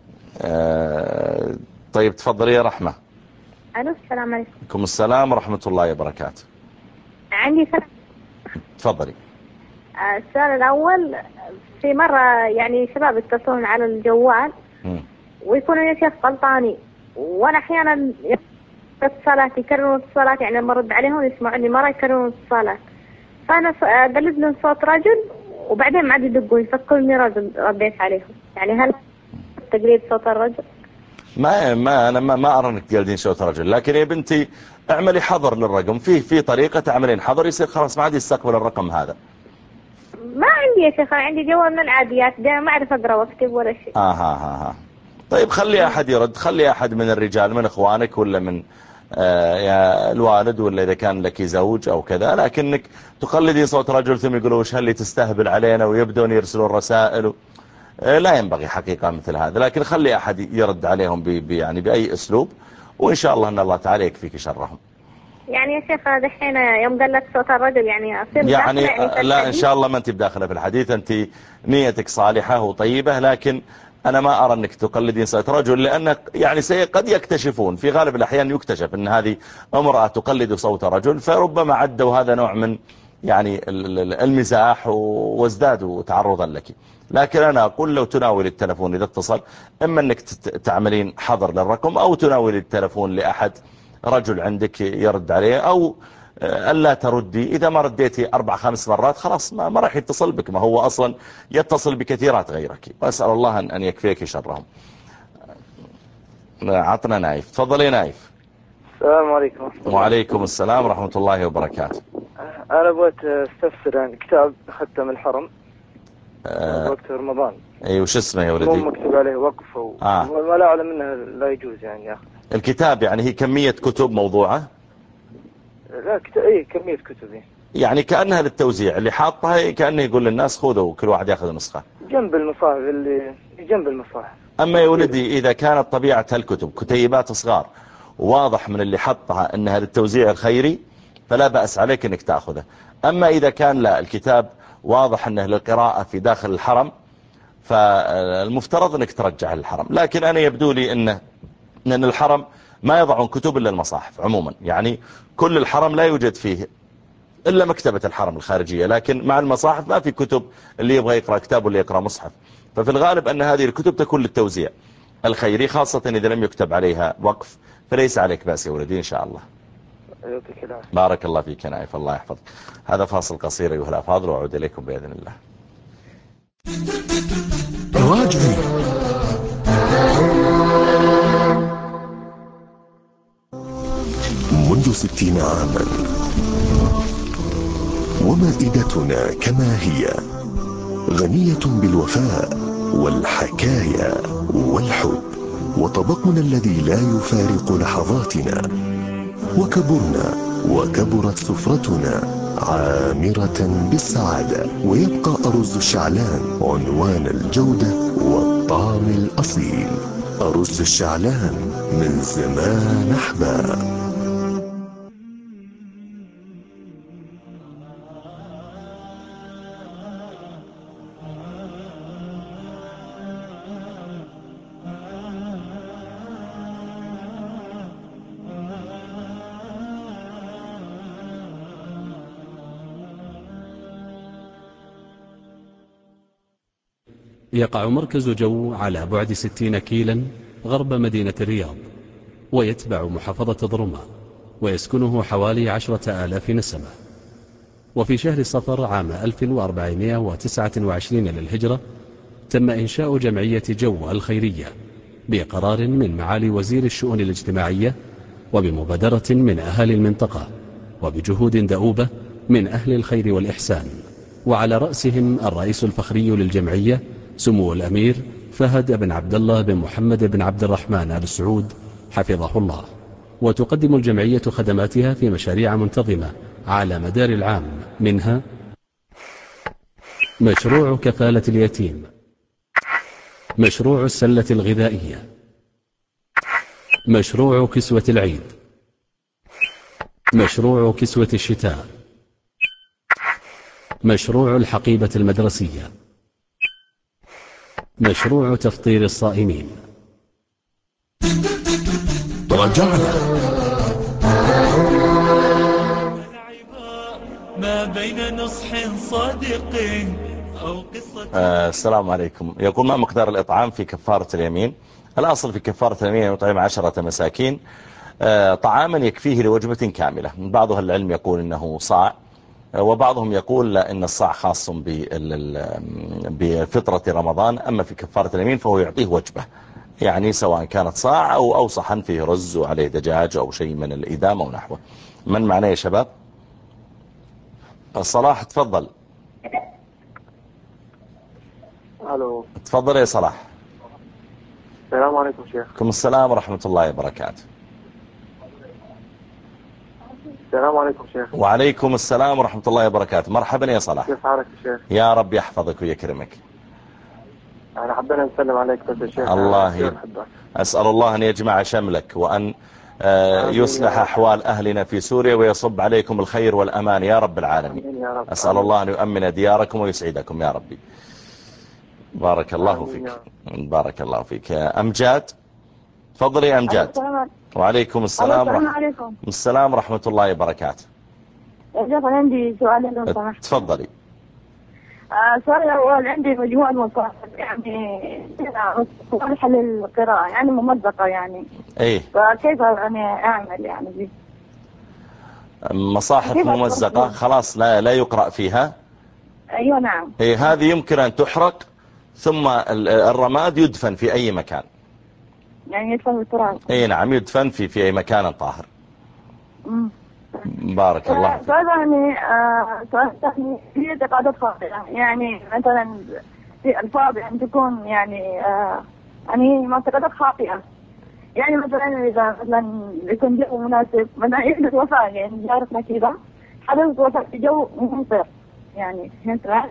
طيب تفضلي يا رحمة. ألو السلام عليكم. عليكم السلام ورحمة الله وبركاته. عندي سؤال. تفضلي. السؤال الأول، في مرة يعني شباب يتصلون على الجوال م. ويكونوا يا شيخ غلطانين، وأنا أحيانا اتصالات يكررون اتصالات، يعني لما أرد عليهم يسمعوني مرة يكررون اتصالات، فأنا قلت لهم صوت رجل وبعدين ما عاد يدقون يفكروني رجل رديت عليهم، يعني هل تقليد صوت الرجل؟ ما ما أنا ما, ما أرى أنك تقلدين صوت رجل، لكن يا بنتي اعملي حظر للرقم، فيه في طريقة تعملين حظر يصير خلاص ما عاد يستقبل الرقم هذا. ما عندي يا شيخ، عندي جوال من العاديات ده، ما أعرف أقرأ واكتب ولا شيء. آه ها ها ها. طيب خلي أحد يرد، خلي أحد من الرجال من إخوانك ولا من آه يا الوالد، ولا إذا كان لك زوج أو كذا، لكنك تقلدين صوت رجل ثم يقولوا وش هل تستهبل علينا ويبدون يرسلون رسائل، آه لا ينبغي حقيقة مثل هذا، لكن خلي أحد يرد عليهم بي يعني بأي أسلوب، وإن شاء الله أن الله تعالى يكفيك شرهم. يعني يا شيخ دحين يوم قال لك صوت الرجل يعني أصير يعني, يعني لا إن شاء الله ما أنت بداخلة في الحديث، أنت نيتك صالحة وطيبة، لكن أنا ما أرى أنك تقلدين صوت رجل، لأن يعني قد يكتشفون في غالب الأحيان يكتشف أن هذه امرأة تقلد صوت رجل، فربما عدوا هذا نوع من يعني المزاح وازدادوا تعرضا لك. لكن أنا أقول لو تناول التلفون إذا اتصل، إما أنك تعملين حظر للرقم أو تناول التلفون لأحد رجل عندك يرد عليه، أو ألا تردي. إذا ما رديتي أربع خمس مرات خلاص ما, ما راح يتصل بك، ما هو أصلا يتصل بكثيرات غيرك، وأسأل الله أن يكفيك شرهم. عطنا نايف. تفضلي نايف. السلام عليكم. وعليكم السلام ورحمة الله وبركاته. أنا بغيت استفسر عن كتاب أخذته من الحرم أه وقت رمضان. أي وش اسمه يا ولدي؟ مو مكتوب عليه وقف و... آه. ولا أعلم أنه لا يجوز يعني يا أخي. الكتاب يعني هي كمية كتب موضوعة؟ لا كت... اي كمية كتب يعني كأنها للتوزيع، اللي حاطها كأنه يقول للناس خذوا كل واحد ياخذ نسخة جنب المصاحف، اللي جنب المصاحف. أما يا ولدي إذا كانت طبيعة هالكتب كتيبات صغار واضح من اللي حطها أنها للتوزيع الخيري فلا بأس عليك أنك تأخذه. أما إذا كان لا الكتاب واضح أنه للقراءة في داخل الحرم فالمفترض أنك ترجعه للحرم. لكن أنا يبدو لي أنه أن الحرم ما يضعون كتب إلا المصاحف عموما، يعني كل الحرم لا يوجد فيه إلا مكتبة الحرم الخارجية، لكن مع المصاحف ما في كتب اللي يبغى يقرأ كتاب واللي يقرأ مصحف. ففي الغالب أن هذه الكتب تكون للتوزيع الخيري، خاصة إذا لم يكتب عليها وقف، فليس عليك بأس يا ولدي إن شاء الله. بارك الله فيك نايف، الله يحفظك. هذا فاصل قصير أيها الأفاضل وأعود إليكم بإذن الله. تواجهي منذ ستين عاما ومائدتنا كما هي غنية بالوفاء والحكايا والحب، وطبقنا الذي لا يفارق لحظاتنا، وكبرنا وكبرت سفرتنا عامرة بالسعادة، ويبقى أرز الشعلان عنوان الجودة والطعم الأصيل. أرز الشعلان من زمان أحباب. يقع مركز جو على بعد ستين كيلا غرب مدينة الرياض، ويتبع محافظة ضرمة، ويسكنه حوالي عشرة آلاف نسمة. وفي شهر صفر عام ألف وأربعمائة وتسعة وعشرين للهجرة تم إنشاء جمعية جو الخيرية بقرار من معالي وزير الشؤون الاجتماعية وبمبادرة من أهالي المنطقة وبجهود دؤوبة من أهل الخير والإحسان، وعلى رأسهم الرئيس الفخري للجمعية سمو الأمير فهد بن عبد الله بن محمد بن عبد الرحمن آل سعود حفظه الله. وتقدم الجمعية خدماتها في مشاريع منتظمة على مدار العام، منها مشروع كفالة اليتيم، مشروع السلة الغذائية، مشروع كسوة العيد، مشروع كسوة الشتاء، مشروع الحقيبة المدرسية، مشروع تفطير الصائمين. رجعنا ما بين نصح صادق أو قصة. آه السلام عليكم. يقول ما مقدار الإطعام في كفارة اليمين؟ الأصل في كفارة اليمين يطعم عشرة مساكين آه طعاما يكفيه لوجبة كاملة. بعض أهل العلم يقول إنه صاع، وبعضهم يقول لا إن الصاع خاص بفطرة رمضان، أما في كفارة اليمين فهو يعطيه وجبة، يعني سواء كانت صاع أو أو صحن فيه رز وعليه دجاج أو شيء من الإدام أو نحوه. من معناه يا شباب؟ صلاح تفضل. الو تفضل يا صلاح. السلام عليكم شيخ. عليكم السلام ورحمة الله وبركاته. السلام عليكم شيخ. وعليكم السلام ورحمة الله وبركاته. مرحبا يا صلاح. كيف حالك يا شيخ؟ يا رب يحفظك ويكرمك. أنا حبينا نسلم عليك بس يا شيخ. الله ي... أسأل الله أن يجمع شملك وأن آه يصلح أحوال أهلنا في سوريا ويصب عليكم الخير والأمان يا رب العالمين. يا رب. أسأل الله أن يؤمن دياركم ويسعدكم يا ربي. بارك الله فيك. بارك الله فيك. أمجاد تفضلي يا أمجاد. وعليكم السلام ورحمة السلام ورحمة الله وبركاته. أنا عندي سؤال لو سمحت. تفضلي. السؤال الأول عندي مجموعة مصاحف يعني صالحة للقراءة يعني ممزقة يعني. إيه. فكيف يعني أعمل يعني دي؟ مصاحف ممزقة خلاص لا لا يقرأ فيها. أيوة نعم. إيه هذه يمكن أن تحرق ثم الرماد يدفن في أي مكان. يعني يدفن في التراب. إيه نعم يدفن في في أي مكان طاهر. امم. بارك الله فيك. سؤال يعني سؤال ثاني في اعتقادات خاطئة يعني مثلا في ألفاظ يعني تكون يعني آه يعني معتقدات خاطئة يعني مثلا إذا مثلا يكون جو مناسب مثلا يحدث وفاة يعني جارتنا كذا حدث وفاة في جو ممطر يعني فهمت معي؟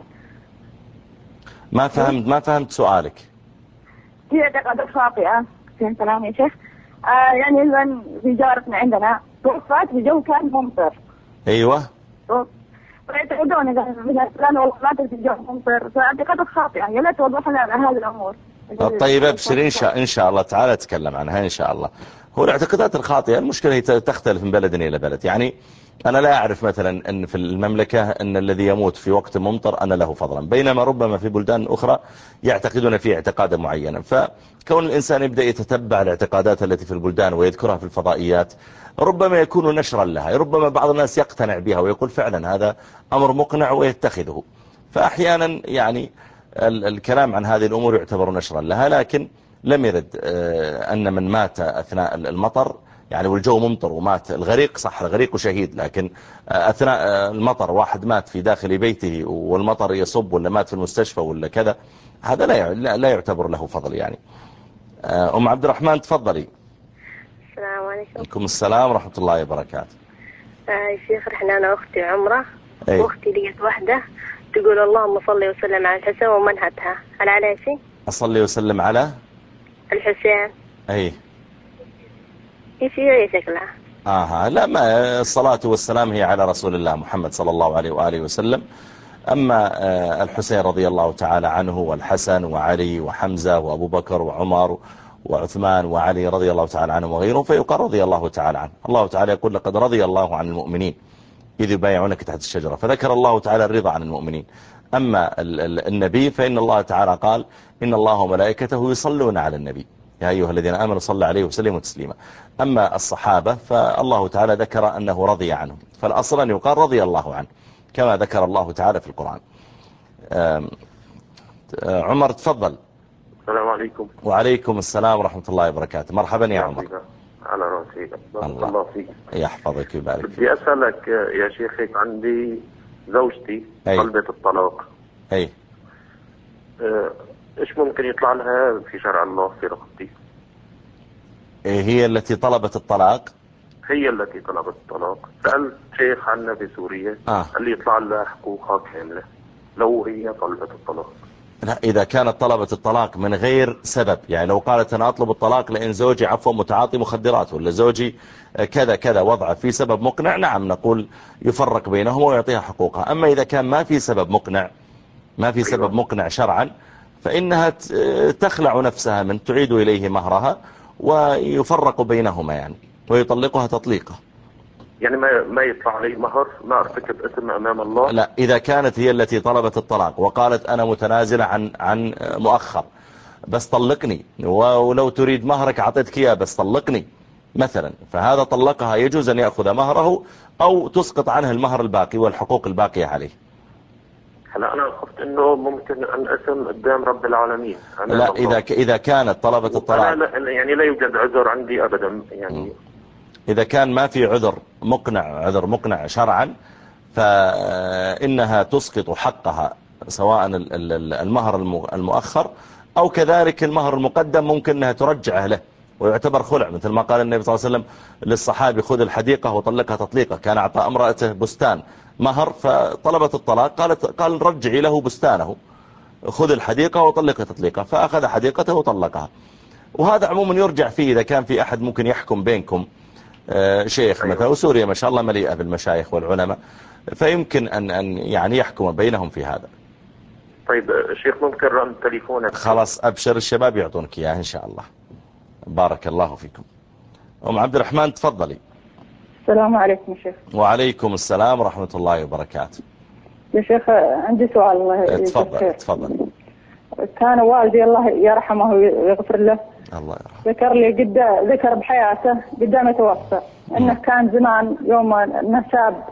ما فهمت ما فهمت سؤالك. في اعتقادات خاطئة فهمت كلامي يا شيخ؟ آه يعني مثلا في جارتنا عندنا توفت في جو كان ممطر. ايوه. فيعتقدون اذا مثلا والله ماتت في جو ممطر فاعتقادات خاطئة يا لا توضح لنا هذه الامور. طيب ابشر ان شاء ان شاء الله تعالى نتكلم عنها ان شاء الله. هو الاعتقادات الخاطئة المشكلة هي تختلف من بلد الى بلد، يعني أنا لا أعرف مثلا أن في المملكة أن الذي يموت في وقت ممطر أن له فضلا، بينما ربما في بلدان أخرى يعتقدون فيه اعتقادا معينا. فكون الإنسان يبدأ يتتبع الاعتقادات التي في البلدان ويذكرها في الفضائيات ربما يكون نشرا لها، ربما بعض الناس يقتنع بها ويقول فعلا هذا أمر مقنع ويتخذه. فأحيانا يعني الكلام عن هذه الأمور يعتبر نشرا لها، لكن لم يرد أن من مات أثناء المطر يعني والجو ممطر ومات الغريق، صح الغريق شهيد، لكن أثناء المطر واحد مات في داخل بيته والمطر يصب ولا مات في المستشفى ولا كذا، هذا لا لا يعتبر له فضل يعني. أم عبد الرحمن تفضلي. السلام عليكم. عليكم السلام ورحمة الله وبركاته. يا شيخ رحنا أنا أختي عمرة، أي. وأختي لقيت واحدة تقول اللهم صل وسلم على الحسين ومنهتها، هل عليها شيء؟ أصلي وسلم على الحسين. أي ايش هي شكلها؟ آه لا، ما الصلاة والسلام هي على رسول الله محمد صلى الله عليه وآله وسلم. أما الحسين رضي الله تعالى عنه والحسن وعلي وحمزة وأبو بكر وعمر وعثمان وعلي رضي الله تعالى عنهم وغيرهم فيقال رضي الله تعالى عنه. الله تعالى يقول لقد رضي الله عن المؤمنين إذ يبايعونك تحت الشجرة، فذكر الله تعالى الرضا عن المؤمنين. أما النبي فإن الله تعالى قال إن الله وملائكته يصلون على النبي يا أيها الذين آمنوا صلوا عليه وسلموا تسليما. أما الصحابة فالله تعالى ذكر أنه رضي عنهم، فالأصل أن يقال رضي الله عنه. كما ذكر الله تعالى في القرآن. عمر تفضل. السلام عليكم. وعليكم السلام ورحمة الله وبركاته. مرحبا يا عمر. على راسي. الله, الله فيك. يحفظك ويبارك فيك. بدي أسألك يا شيخ، هيك عندي زوجتي طلبت الطلاق. أي. إيش ممكن يطلع لها في شرع الله في رقبتي؟ هي التي طلبت الطلاق؟ هي التي طلبت الطلاق. سألت شيخ عنا في سوريا آه. قال لي يطلع لها حقوقها كاملة لو هي طلبت الطلاق. لا، إذا كانت طلبت الطلاق من غير سبب، يعني لو قالت أنا أطلب الطلاق لأن زوجي عفوا متعاطي مخدرات، ولا زوجي كذا كذا وضعه في سبب مقنع، نعم نقول يفرق بينهما ويعطيها حقوقها. أما إذا كان ما في سبب مقنع، ما في سبب مقنع شرعا، فإنها تخلع نفسها من تعيد إليه مهرها ويفرق بينهما يعني، ويطلقها تطليقه. يعني ما ما يطلع عليه مهر، ما ارتكب اسم امام الله؟ لا، اذا كانت هي التي طلبت الطلاق وقالت انا متنازلة عن عن مؤخر بس طلقني، ولو تريد مهرك اعطيتك اياه بس طلقني مثلا، فهذا طلقها، يجوز ان ياخذ مهره او تسقط عنه المهر الباقي والحقوق الباقية عليه. هلا انا خفت انه ممكن ان اسم قدام رب العالمين. لا، اذا ك... اذا كانت طلبت الطلاق لا يعني لا يوجد عذر عندي ابدا يعني. إذا كان ما في عذر مقنع، عذر مقنع شرعا، فإنها تسقط حقها، سواء المهر المؤخر أو كذلك المهر المقدم، ممكن أنها ترجعه له ويعتبر خلع، مثل ما قال النبي صلى الله عليه وسلم للصحابي خذ الحديقة وطلقها تطليقة. كان أعطى امرأته بستان مهر فطلبت الطلاق، قالت قال رجعي له بستانه، خذ الحديقة وطلقها تطليقة، فأخذ حديقته وطلقها. وهذا عموما يرجع فيه إذا كان في أحد ممكن يحكم بينكم، آه شيخ مثلا، وسوريا ما شاء الله مليئة بالمشايخ والعلماء، فيمكن أن أن يعني يحكم بينهم في هذا. طيب شيخ ممكن رقم تليفونك؟ خلاص أبشر، الشباب يعطونك إياه إن شاء الله. بارك الله فيكم. أم عبد الرحمن تفضلي. السلام عليكم شيخ. وعليكم السلام ورحمة الله وبركاته. يا شيخ عندي سؤال. الله تفضل تفضل. كان والدي الله يرحمه ويغفر له الله يرحمه ذكر لي قد ذكر بحياته قدام يتوفى انه كان زمان يوم انه شاب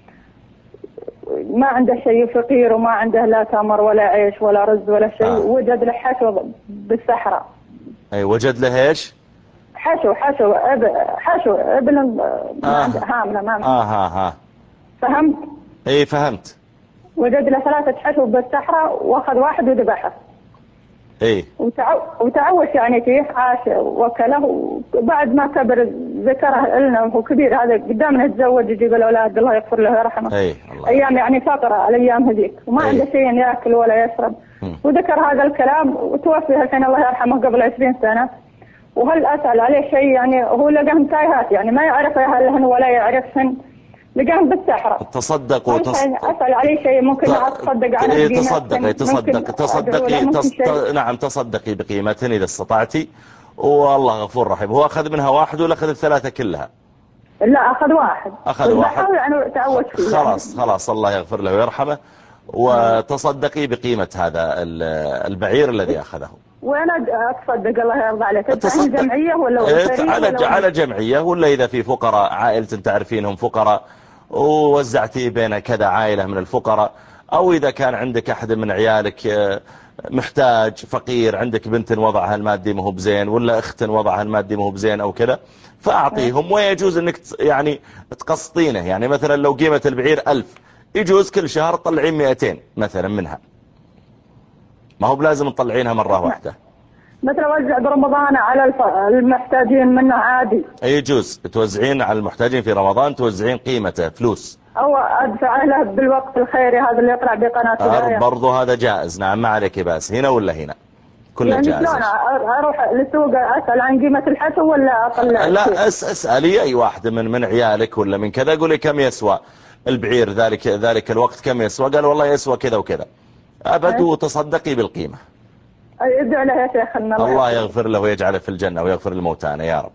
ما عنده شيء، فقير وما عنده لا تمر ولا عيش ولا رز ولا شيء. آه. وجد له حشو بالصحراء. اي وجد له ايش؟ حشو حشو أب... حشو ابن آه. هامله ما اه ها ها فهمت؟ اي فهمت. وجد له ثلاثة حشو بالصحراء واخذ واحد وذبحه. ايه وتعو... وتعوش يعني فيه، عاش وكله، وبعد ما كبر ذكره لنا وهو كبير هذا قدامنا يتزوج يجيب الاولاد الله يغفر له ويرحمه. ايه الله. ايام يعني فقره الايام هذيك وما ايه. عنده شيء ياكل ولا يشرب. م. وذكر هذا الكلام وتوفي الحين الله يرحمه قبل عشرين سنة. وهل اسال عليه شيء يعني هو لقاهم تايهات يعني ما يعرف اهلهن ولا يعرفهن، لقاهم بالسحرة. تصدق وتص... أسأل عليه شيء ممكن أتصدق عنه إيه تصدقي تصدق تصدقي تص... نعم تصدقي بقيمة إذا استطعتي، والله غفور رحيم. هو أخذ منها واحد ولا أخذ الثلاثة كلها؟ لا أخذ واحد. أخذ واحد يعني تعود فيه. خلاص خلاص الله يغفر له ويرحمه. وتصدقي بقيمة هذا البعير الذي أخذه. وانا اتصدق الله يرضى عليك؟ تصدق جمعية ولا على ولا على جمعية، ولا إذا في فقراء عائلة تعرفينهم فقراء ووزعتيه بين كذا عائلة من الفقراء، أو إذا كان عندك أحد من عيالك محتاج فقير، عندك بنت وضعها المادي مهو بزين ولا أخت وضعها المادي مهو بزين أو كذا، فأعطيهم. ويجوز أنك يعني تقسطينه، يعني مثلا لو قيمة البعير ألف يجوز كل شهر تطلعين مئتين مثلا منها، ما هو بلازم تطلعينها مرة واحدة. مثل وزع برمضان على المحتاجين منه عادي. يجوز توزعين على المحتاجين في رمضان، توزعين قيمته فلوس، أو أدفع له بالوقت الخيري هذا اللي يطلع بقناة الهدايا. برضو هذا جائز نعم، ما عليك بأس هنا ولا هنا، كله يعني جائز. يعني أروح للسوق أسأل عن قيمة الحشو ولا أطلع؟ لا أس أسألي أي واحد من من عيالك ولا من كذا، قولي كم يسوى البعير ذلك ذلك الوقت، كم يسوى؟ قال والله يسوى كذا وكذا، أبد وتصدقي بالقيمة. ادعي له يا شيخ الله, الله يغفر له ويجعله في الجنة ويغفر الموتانا يا رب.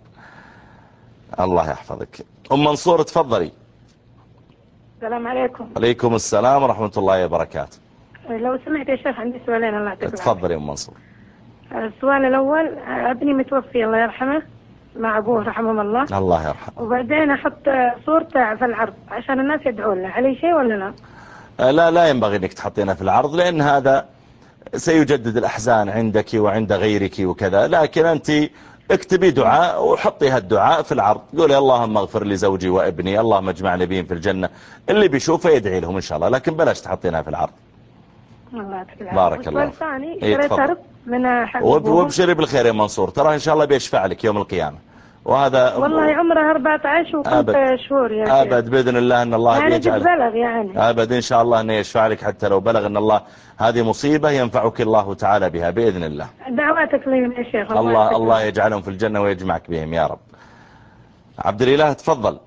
الله يحفظك. أم منصور تفضلي. السلام عليكم. عليكم السلام ورحمة الله وبركاته. لو سمحت يا شيخ عندي سؤالين الله يعطيك العافية. تفضلي يا أم منصور. السؤال الأول، ابني متوفي الله يرحمه مع أبوه رحمه الله. الله يرحمه. وبعدين أحط صورته في العرض عشان الناس يدعون له، عليه شيء ولا لا؟ لا لا ينبغي أنك تحطينها في العرض، لأن هذا سيجدد الأحزان عندك وعند غيرك وكذا. لكن أنت اكتبي دعاء وحطي هالدعاء في العرض، قولي اللهم اغفر لي زوجي وابني، اللهم اجمعني بهم في الجنة، اللي بيشوفه يدعي لهم إن شاء الله، لكن بلاش تحطينها في العرض. بارك الله فيك. إيه تفضل. من وابشري بالخير يا منصور، ترى إن شاء الله بيشفع لك يوم القيامة. وهذا والله عمره أربعة عشر وكنت شهور يا شيخ. أبد بإذن الله أن الله يعني يجعل بلغ يعني أبد إن شاء الله أنه يشفع لك، حتى لو بلغ أن الله هذه مصيبة ينفعك الله تعالى بها بإذن الله. دعواتك لهم يا شيخ. الله الله, الله يجعلهم في الجنة ويجمعك بهم يا رب. عبد الإله تفضل.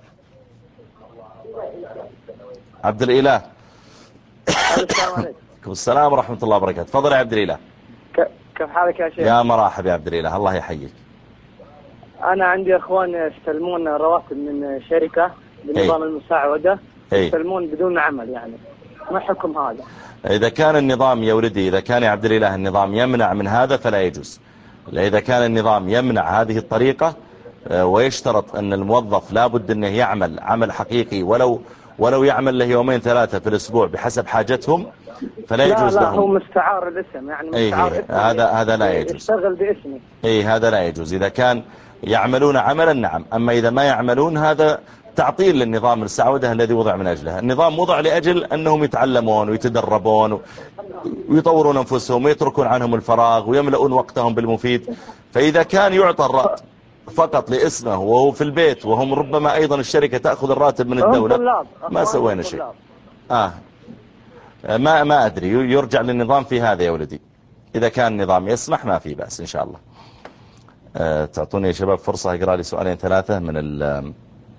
عبد الإله. السلام عليكم. السلام ورحمة الله وبركاته. تفضل يا عبد الإله. كيف حالك يا شيخ؟ يا مرحبا يا عبد الإله، الله يحييك. أنا عندي أخوان يستلمون رواتب من شركة بنظام المساعدة، يستلمون بدون عمل، يعني ما حكم هذا؟ إذا كان النظام يا ولدي، إذا كان يا عبد الإله النظام يمنع من هذا فلا يجوز. إذا كان النظام يمنع هذه الطريقة ويشترط أن الموظف لابد أنه يعمل عمل حقيقي، ولو ولو يعمل له يومين ثلاثة في الأسبوع بحسب حاجتهم، فلا يجوز لا لا لهم. هو مستعار الاسم، يعني مستعار اسم هذا هذا لا يجوز. يشتغل باسمه. اي هذا لا يجوز. إذا كان يعملون عملا نعم، أما إذا ما يعملون هذا تعطيل للنظام السعودة الذي وضع من أجله. النظام وضع لأجل أنهم يتعلمون ويتدربون ويطورون أنفسهم ويتركون عنهم الفراغ ويملؤون وقتهم بالمفيد. فإذا كان يعطى الراتب فقط لاسمه وهو في البيت، وهم ربما أيضا الشركة تأخذ الراتب من الدولة، ما سوينا شيء. آه ما ما أدري، يرجع للنظام في هذا يا ولدي. إذا كان النظام يسمح ما في بأس إن شاء الله. أه تعطوني يا شباب فرصة أقرأ لي سؤالين ثلاثة من ال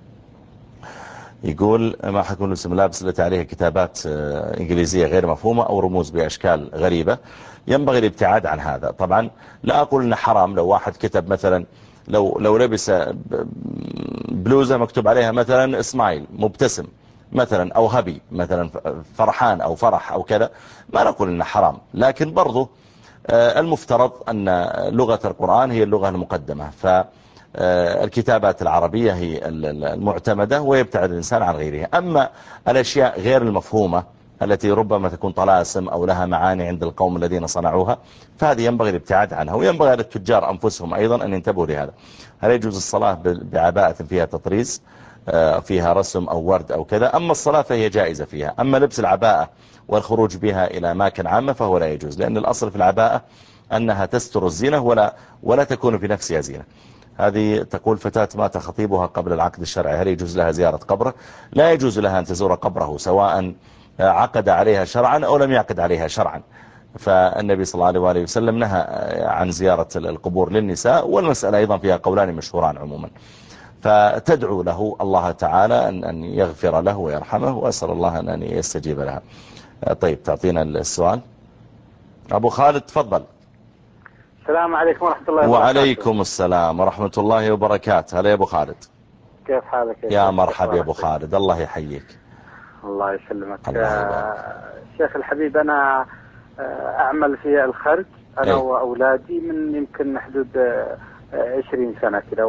يقول ما حكون اسم لابس التي عليها كتابات إنجليزية غير مفهومة أو رموز بأشكال غريبة، ينبغي الابتعاد عن هذا. طبعا لا أقول إنه حرام لو واحد كتب مثلا، لو لو لبس بلوزة مكتوب عليها مثلا سمايل مبتسم مثلا، أو هبي مثلا فرحان أو فرح أو كذا، ما نقول إنه حرام، لكن برضو المفترض أن لغة القرآن هي اللغة المقدمة، فالكتابات العربية هي المعتمدة ويبتعد الإنسان عن غيرها. أما الأشياء غير المفهومة التي ربما تكون طلاسم أو لها معاني عند القوم الذين صنعوها، فهذه ينبغي الابتعاد عنها، وينبغي على التجار أنفسهم أيضا أن ينتبهوا لهذا. هل يجوز الصلاة بعباءة فيها تطريز فيها رسم أو ورد أو كذا؟ أما الصلاة فهي جائزة فيها، أما لبس العباءة والخروج بها إلى أماكن عامة فهو لا يجوز، لأن الأصل في العباءة أنها تستر الزينة ولا, ولا تكون في نفسها زينة. هذه تقول فتاة مات خطيبها قبل العقد الشرعي، هل يجوز لها زيارة قبره؟ لا يجوز لها أن تزور قبره، سواء عقد عليها شرعا أو لم يعقد عليها شرعا. فالنبي صلى الله عليه وسلم نهى عن زيارة القبور للنساء، والمسألة أيضا فيها قولان مشهوران عموما. فتدعو له الله تعالى أن يغفر له ويرحمه، وأسأل الله أن يستجيب لها. طيب تعطينا السؤال. أبو خالد تفضل. السلام عليكم ورحمة الله وبركاته. وعليكم السلام ورحمة الله وبركاته. هلا يا أبو خالد. كيف حالك يا, يا مرحبا يا أبو خالد، الله يحييك. الله يسلمك. الله شيخ الحبيب، أنا أعمل في الخرج أنا أي. وأولادي من يمكن حدود عشرين سنة كده،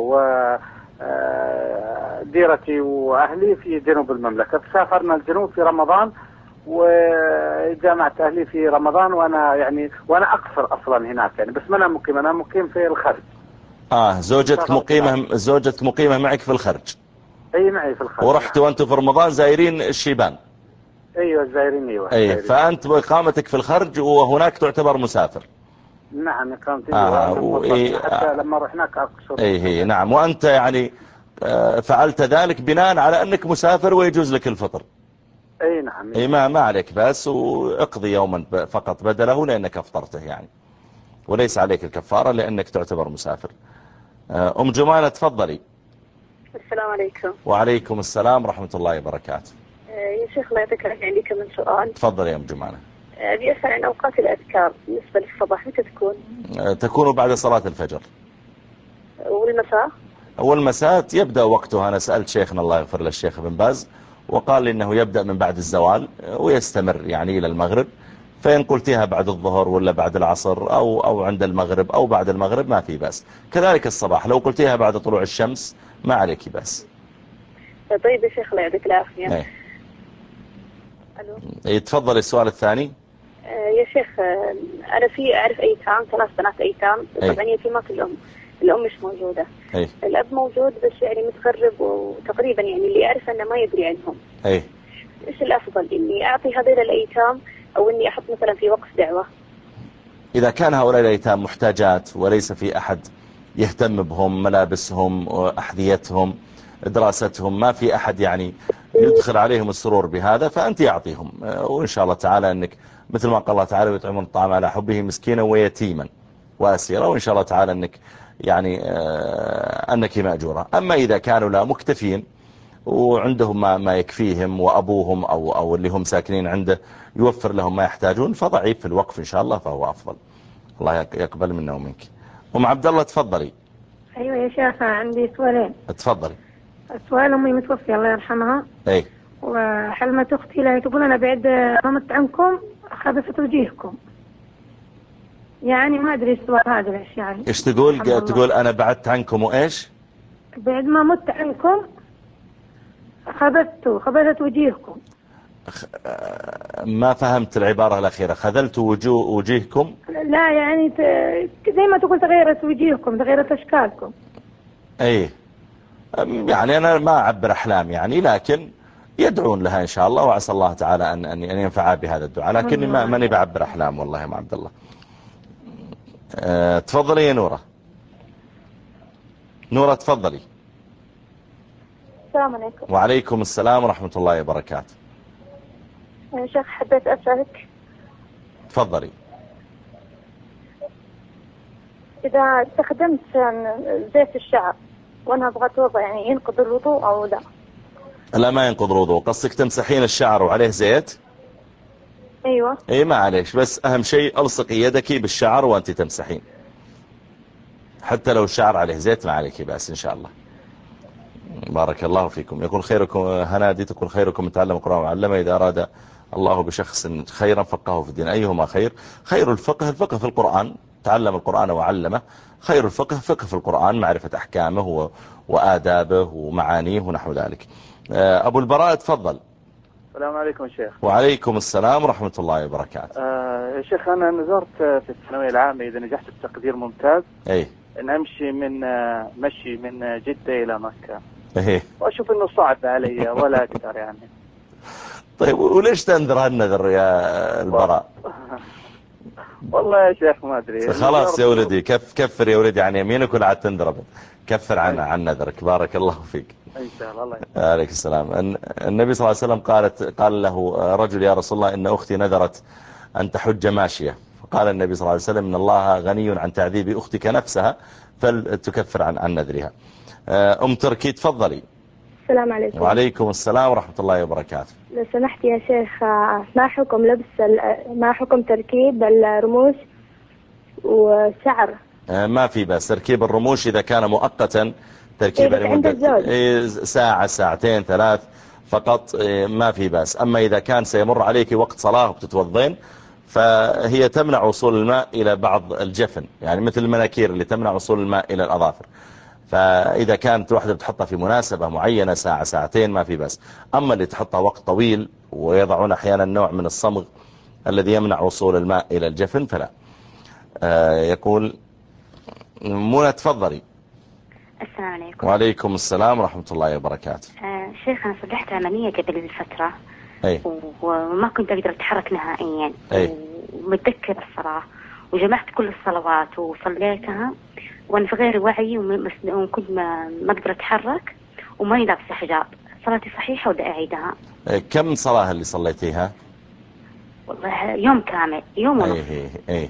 وديرتي وأهلي في جنوب المملكة، فسافرنا الجنوب في رمضان وجامعت أهلي في رمضان، وأنا يعني وأنا أقصر أصلا هناك يعني، بس ما أنا مقيم، أنا مقيم في الخرج. آه زوجتك مقيمة زوجتك مقيمة معك في الخرج؟ أي معي في الخرج. ورحتوا أنتوا في رمضان زائرين الشيبان؟ أيوة زائرين. أيوة أي زائرين. فأنت إقامتك في الخرج وهناك تعتبر مسافر؟ نعم إقامتي. آه و... حتى لما رحناك أقصر. أي هي نعم. وأنت يعني فعلت ذلك بناء على أنك مسافر ويجوز لك الفطر؟ اي نعم. اي ما ما عليك بس، واقضي يوما فقط بدله لانك افطرته يعني، وليس عليك الكفارة لانك تعتبر مسافر. ام جمانة تفضلي. السلام عليكم. وعليكم السلام ورحمة الله وبركاته. يا شيخ الله يعطيك العافية، عندي كم سؤال. تفضلي يا ام جمانة. ابي اسال عن اوقات الاذكار بالنسبة للصباح متى تكون؟ تكون بعد صلاة الفجر. والمساء؟ والمساء يبدأ وقتها. انا سألت شيخنا الله يغفر له الشيخ بن باز وقال لي انه يبدأ من بعد الزوال ويستمر يعني الى المغرب، فإن قلتيها بعد الظهر ولا بعد العصر أو أو عند المغرب أو بعد المغرب ما في بس. كذلك الصباح لو قلتيها بعد طلوع الشمس ما عليك بس. طيب يا شيخ الله يعطيك العافية. ألو. يتفضل السؤال الثاني. آه يا شيخ، آه أنا في أعرف أيتام، ثلاث بنات أيتام، طبعا يتيمات الأم، الأم مش موجودة. أي. الأب موجود بس يعني متغرب، وتقريبا يعني اللي أعرف أنه ما يدري عنهم. أي. إيش الأفضل، إني أعطي هذول الأيتام أو إني أحط مثلا في وقف دعوة؟ إذا كان هؤلاء الأيتام محتاجات وليس في أحد يهتم بهم، ملابسهم أحذيتهم دراستهم، ما في أحد يعني يدخل عليهم السرور بهذا، فأنت يعطيهم، وإن شاء الله تعالى أنك مثل ما قال الله تعالى ويطعمون الطعام على حبه مسكينا ويتيما وأسيرا، وإن شاء الله تعالى أنك يعني أنك مأجورة. أما إذا كانوا لا مكتفين وعندهم ما, ما يكفيهم، وأبوهم أو, أو اللي هم ساكنين عنده يوفر لهم ما يحتاجون، فضعيف في الوقف إن شاء الله فهو أفضل. الله يقبل منا ومنك. أم عبد الله تفضلي. أيوة يا شيخ، عندي سؤالين. تفضلي. السؤال أمي متوفية الله يرحمها. أي. وحلمة أختي لا تقول أنا بعد ما مت عنكم خبثت وجيهكم، يعني ما أدري السؤال هذا ليش يعني. إيش تقول؟ تقول أنا بعدت عنكم وإيش؟ بعد ما مت عنكم خبثت خبثت وجيهكم. ما فهمت العبارة الأخيرة. خذلت وجوه وجيهكم؟ لا يعني ت... زي ما تقول تغيرت وجيهكم، تغيرت أشكالكم. أي يعني أنا ما أعبر أحلام يعني، لكن يدعون لها إن شاء الله، وعسى الله تعالى أن أن ينفع بهذا الدعاء، لكني ما ماني بعبر أحلام والله يا عبد الله. أه تفضلي يا نورة. نورة تفضلي. السلام عليكم. وعليكم السلام ورحمة الله وبركاته. يا شيخ حبيت أسألك. تفضلي. إذا استخدمت زيت الشعر وأنا أبغى أتوضأ يعني ينقض الوضوء أو لا؟ لا ما ينقض الوضوء. قصدك تمسحين الشعر وعليه زيت؟ أيوة. اي ما عليش، بس أهم شيء ألصقي يدك بالشعر وأنت تمسحين، حتى لو الشعر عليه زيت ما عليك بأس إن شاء الله. بارك الله فيكم. يقول خيركم هنادي، تقول خيركم تعلم القرآن وعلمه، إذا أراد الله بشخص خيرا فقهه في الدين. أيهما خير؟ خير الفقه الفقه في القرآن، تعلم القرآن وعلمه. خير الفقه فقه في القرآن، معرفة أحكامه وآدابه ومعانيه ونحو ذلك. أبو البراء تفضل. السلام عليكم شيخ. وعليكم السلام ورحمة الله وبركاته. آه يا شيخ، أنا نظرت في الثانوية العامة إذا نجحت بتقدير ممتاز أي أن أمشي من مشي من جدة إلى مكة. أيه. وأشوف إنه صعب علي ولا أكثر يعني. طيب وليش تنذر هالنذر يا البراء؟ والله يا شيخ ما أدري. خلاص يا ولدي، كف كفر يا ولدي عن يمينك ولا عاد تنذر أبد، كفر عن عن نذرك. بارك الله فيك. إن شاء الله. الله يسلمك. عليك السلام. النبي صلى الله عليه وسلم قالت قال له رجل يا رسول الله إن أختي نذرت أن تحج ماشية، فقال النبي صلى الله عليه وسلم إن الله غني عن تعذيب أختك نفسها فلتكفر عن عن نذرها. أم تركي تفضلي. السلام عليكم. وعليكم السلام ورحمة الله وبركاته. لو سمحت يا شيخ، ما حكم لبس ما حكم تركيب الرموش والشعر؟ ما في بس تركيب الرموش إذا كان مؤقتا، تركيب لمدة ساعة ساعتين ثلاث فقط ما في بس. أما إذا كان سيمر عليك وقت صلاة وبتتوضين فهي تمنع وصول الماء إلى بعض الجفن، يعني مثل المناكير اللي تمنع وصول الماء إلى الأظافر. فإذا كانت واحدة بتحطها في مناسبة معينة ساعة ساعتين ما في بس. أما اللي تحطها وقت طويل ويضعون أحيانا نوع من الصمغ الذي يمنع وصول الماء إلى الجفن فلا. آه يقول منى تفضلي. السلام عليكم. وعليكم السلام ورحمة الله وبركاته. آه شيخ، أنا صلحت عملية قبل الفترة أي. وما كنت أقدر أتحرك نهائيا، أي. ومتذكر الصلاة وجمعت كل الصلوات وصليتها وأنا في غير وعي وكنت ما, ما أقدر أتحرك وماني لابسة حجاب. صلاتي صحيحة ولا أعيدها؟ كم صلاة اللي صليتيها؟ والله يوم كامل، يوم ونص. أي أي.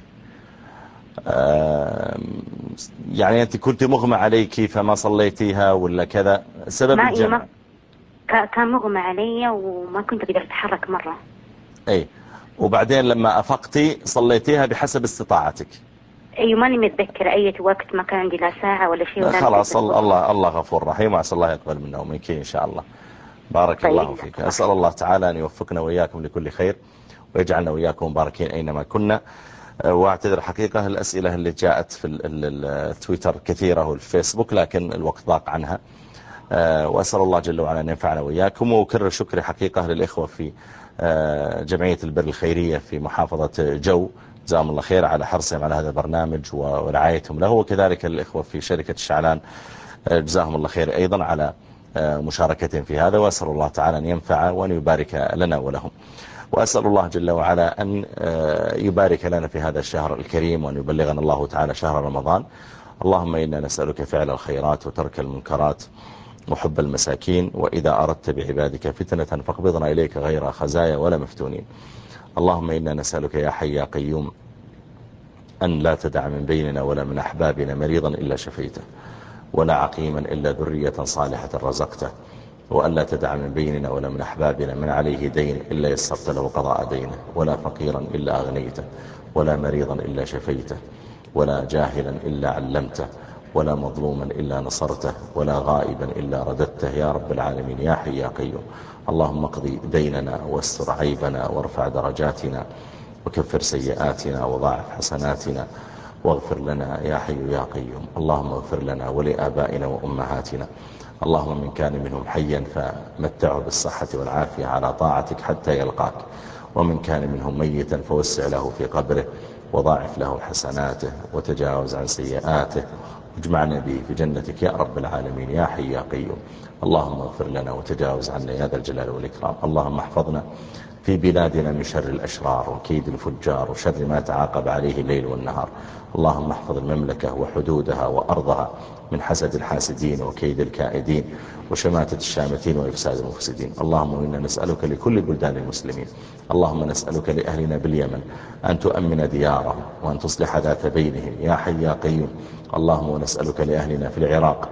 آه يعني أنت كنت مغمى عليك فما صليتيها ولا كذا سبب الجمع؟ كان مغمى علي وما كنت أقدر أتحرك مرة. أي. وبعدين لما أفقتي صليتيها بحسب استطاعتك؟ أي ماني متذكر أي وقت، ما كان عندي لا ساعة ولا شيء. ولا خلاص الله الله غفور رحيم، وعسى الله يقبل منا ومنك إن شاء الله. بارك طيب. الله فيك. أسأل الله تعالى أن يوفقنا وإياكم لكل خير ويجعلنا وإياكم مباركين أينما كنا. واعتذر حقيقة الأسئلة اللي جاءت في التويتر كثيرة والفيسبوك لكن الوقت ضاق عنها، وأسأل الله جل وعلا أن ينفعنا وإياكم. وأكرر شكري حقيقة للإخوة في جمعية البر الخيرية في محافظة جو، جزاهم الله خير على حرصهم على هذا البرنامج ورعايتهم له، وكذلك الإخوة في شركة الشعلان جزاهم الله خير أيضا على مشاركتهم في هذا، وأسأل الله تعالى أن ينفع وأن يبارك لنا ولهم. وأسأل الله جل وعلا أن يبارك لنا في هذا الشهر الكريم، وأن يبلغنا الله تعالى شهر رمضان. اللهم إنا نسألك فعل الخيرات وترك المنكرات وحب المساكين، وإذا أردت بعبادك فتنة فاقبضنا إليك غير خزايا ولا مفتونين. اللهم إنا نسألك يا حي يا قيوم أن لا تدع من بيننا ولا من أحبابنا مريضا إلا شفيته، ولا عقيما إلا ذرية صالحة رزقته، وأن لا تدع من بيننا ولا من أحبابنا من عليه دين إلا يسرت له قضاء دينه، ولا فقيرا إلا أغنيته، ولا مريضا إلا شفيته، ولا جاهلا إلا علمته، ولا مظلوما إلا نصرته، ولا غائبا إلا رددته يا رب العالمين يا حي يا قيوم. اللهم اقضي ديننا واستر عيبنا وارفع درجاتنا وكفر سيئاتنا وضاعف حسناتنا واغفر لنا يا حي يا قيوم. اللهم اغفر لنا ولآبائنا وأمهاتنا. اللهم من كان منهم حيا فمتعه بالصحة والعافية على طاعتك حتى يلقاك، ومن كان منهم ميتا فوسع له في قبره وضاعف له حسناته وتجاوز عن سيئاته، واجمعنا به في جنتك يا رب العالمين يا حي يا قيوم. اللهم اغفر لنا وتجاوز عنا يا ذا الجلال والإكرام. اللهم احفظنا في بلادنا من شر الأشرار وكيد الفجار وشر ما تعاقب عليه الليل والنهار. اللهم احفظ المملكة وحدودها وأرضها من حسد الحاسدين وكيد الكائدين وشماتة الشامتين وإفساد المفسدين. اللهم إنا نسألك لكل بلدان المسلمين، اللهم نسألك لأهلنا باليمن أن تؤمن ديارهم وأن تصلح ذات بينهم يا حي يا قيوم. اللهم ونسألك لأهلنا في العراق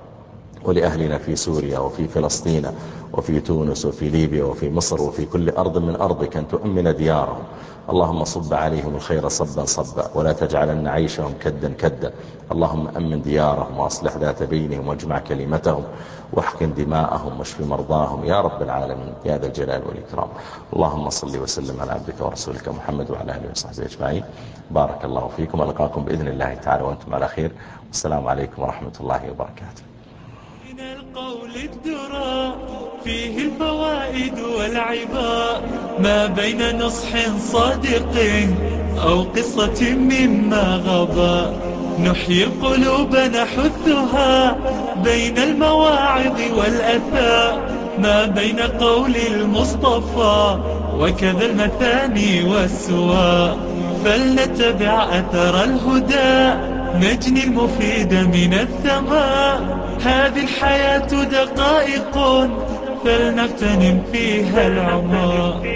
ولأهلنا في سوريا وفي فلسطين وفي تونس وفي ليبيا وفي مصر وفي كل أرض من أرضك أن تؤمن ديارهم. اللهم صب عليهم الخير صبا صبا ولا تجعلن عيشهم كدا كدا. اللهم أمن ديارهم وأصلح ذات بينهم واجمع كلمتهم واحقن دماءهم واشف مرضاهم يا رب العالمين يا ذا الجلال والإكرام. اللهم صل وسلم على عبدك ورسولك محمد وعلى آله وصحبه أجمعين. بارك الله فيكم ولقاكم بإذن الله تعالى وأنتم على خير، والسلام عليكم ورحمة الله وبركاته. من القول الدرى فيه الفوائد والعبار، ما بين نصح صادق أو قصة مما غضى، نحيي القلوب نحثها بين المواعظ والأثار، ما بين قول المصطفى وكذا المثاني والسواء، فلنتبع أثر الهدى نجني المفيد من الثماء. هذه الحياة دقائق فلنغتنم فيها العمر.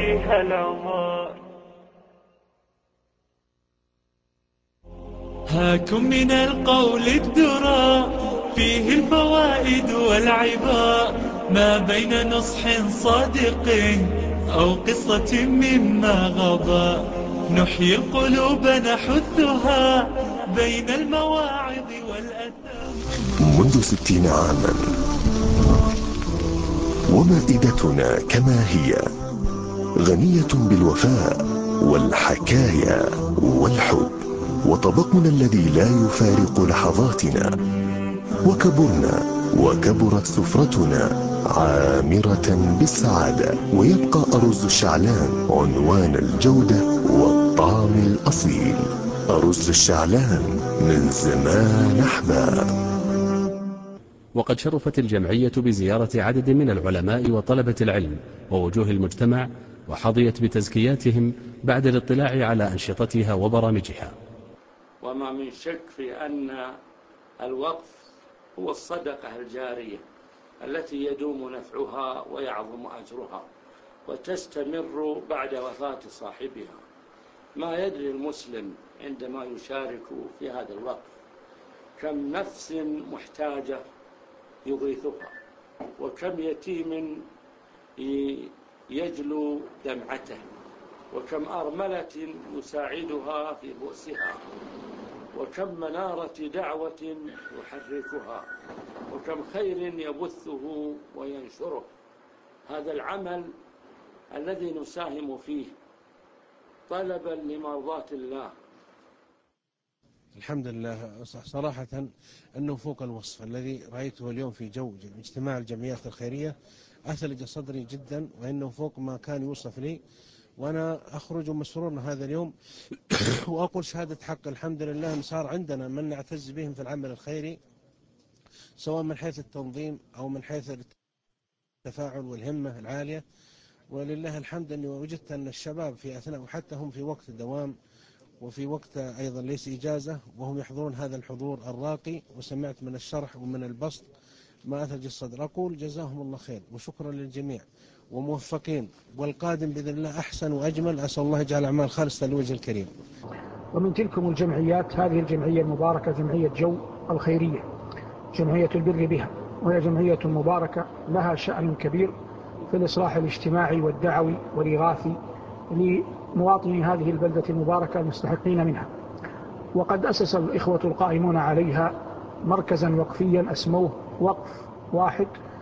هاكم من القول الدرى فيه الفوائد والعبار، ما بين نصح صادق أو قصة مما غضى، نحيي القلوب نحثها بين المواعظ والأثار. منذ ستين عاما ومائدتنا كما هي غنية بالوفاء والحكايا والحب، وطبقنا الذي لا يفارق لحظاتنا، وكبرنا وكبرت سفرتنا عامرة بالسعادة، ويبقى أرز الشعلان عنوان الجودة والطعم الأصيل. أرز الشعلان من زمان أحباب. وقد شرفت الجمعية بزيارة عدد من العلماء وطلبة العلم ووجوه المجتمع، وحظيت بتزكياتهم بعد الاطلاع على أنشطتها وبرامجها. وما من شك في أن الوقف هو الصدقة الجارية التي يدوم نفعها ويعظم أجرها وتستمر بعد وفاة صاحبها. ما يدري المسلم عندما يشارك في هذا الوقف كم نفس محتاجة يغيثها، وكم يتيم يجلو دمعته، وكم أرملة يساعدها في بؤسها، وكم منارة دعوة يحركها، وكم خير يبثه وينشره. هذا العمل الذي نساهم فيه طلبا لمرضاة الله الحمد لله. صراحة أنه فوق الوصف الذي رأيته اليوم في جو اجتماع الجمعيات الخيرية أثلج صدري جدا، وإنه فوق ما كان يوصف لي، وأنا أخرج مسرور هذا اليوم وأقول شهادة حق. الحمد لله أن صار عندنا من نعتز بهم في العمل الخيري، سواء من حيث التنظيم أو من حيث التفاعل والهمة العالية. ولله الحمد أني وجدت أن الشباب في أثناء، وحتى هم في وقت الدوام وفي وقت أيضا ليس إجازة، وهم يحضرون هذا الحضور الراقي، وسمعت من الشرح ومن البسط ما أثلج الصدر. أقول جزاهم الله خير وشكرا للجميع وموفقين، والقادم بإذن الله أحسن وأجمل. أسأل الله يجعل أعمال خالصة لوجه الكريم. ومن تلكم الجمعيات هذه الجمعية المباركة، جمعية جو الخيرية، جمعية البر بها، وهي جمعية مباركة لها شأن كبير في الإصلاح الاجتماعي والدعوي والإغاثي لمواطني هذه البلدة المباركة المستحقين منها. وقد أسس الإخوة القائمون عليها مركزا وقفيا أسموه وقف واحد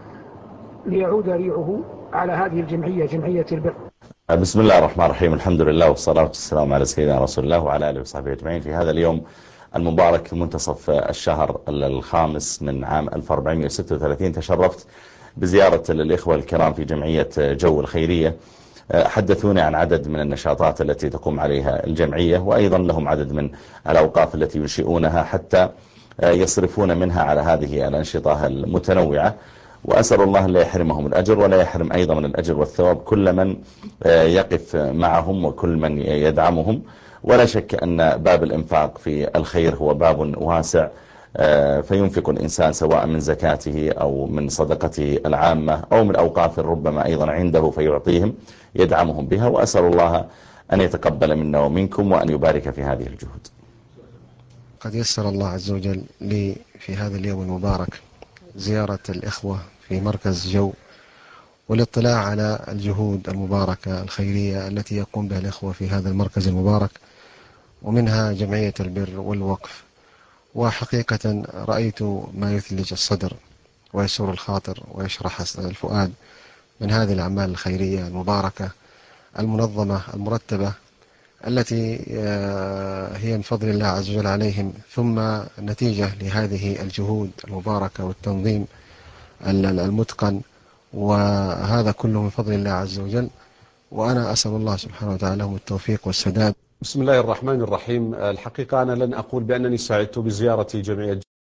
ليعود ريعه على هذه الجمعية، جمعية البر. بسم الله الرحمن الرحيم. الحمد لله والصلاة والسلام على سيدنا رسول الله وعلى آله وصحبه أجمعين. في هذا اليوم المبارك منتصف الشهر الخامس من عام ألف وأربعمائة وستة وثلاثين تشرفت بزيارة الإخوة الكرام في جمعية جو الخيرية. حدثوني عن عدد من النشاطات التي تقوم عليها الجمعية، وأيضا لهم عدد من الأوقاف التي ينشئونها حتى يصرفون منها على هذه الأنشطة المتنوعة. وأسأل الله أن لا يحرمهم الأجر ولا يحرم أيضا من الأجر والثواب كل من يقف معهم وكل من يدعمهم. ولا شك أن باب الإنفاق في الخير هو باب واسع، فينفق الإنسان سواء من زكاته أو من صدقته العامة أو من أوقاف ربما أيضا عنده فيعطيهم يدعمهم بها. وأسأل الله أن يتقبل منا ومنكم وأن يبارك في هذه الجهود. قد يسر الله عز وجل لي في هذا اليوم المبارك زيارة الإخوة في مركز جو والاطلاع على الجهود المباركة الخيرية التي يقوم بها الإخوة في هذا المركز المبارك، ومنها جمعية البر والوقف. وحقيقة رأيت ما يثلج الصدر ويسر الخاطر ويشرح الفؤاد من هذه الأعمال الخيرية المباركة المنظمة المرتبة، التي هي من فضل الله عز وجل عليهم، ثم نتيجة لهذه الجهود المباركة والتنظيم المتقن، وهذا كله من فضل الله عز وجل. وأنا أسأل الله سبحانه وتعالى لهم التوفيق والسداد. بسم الله الرحمن الرحيم. الحقيقة أنا لن أقول بأنني سعدت بزيارة جمعية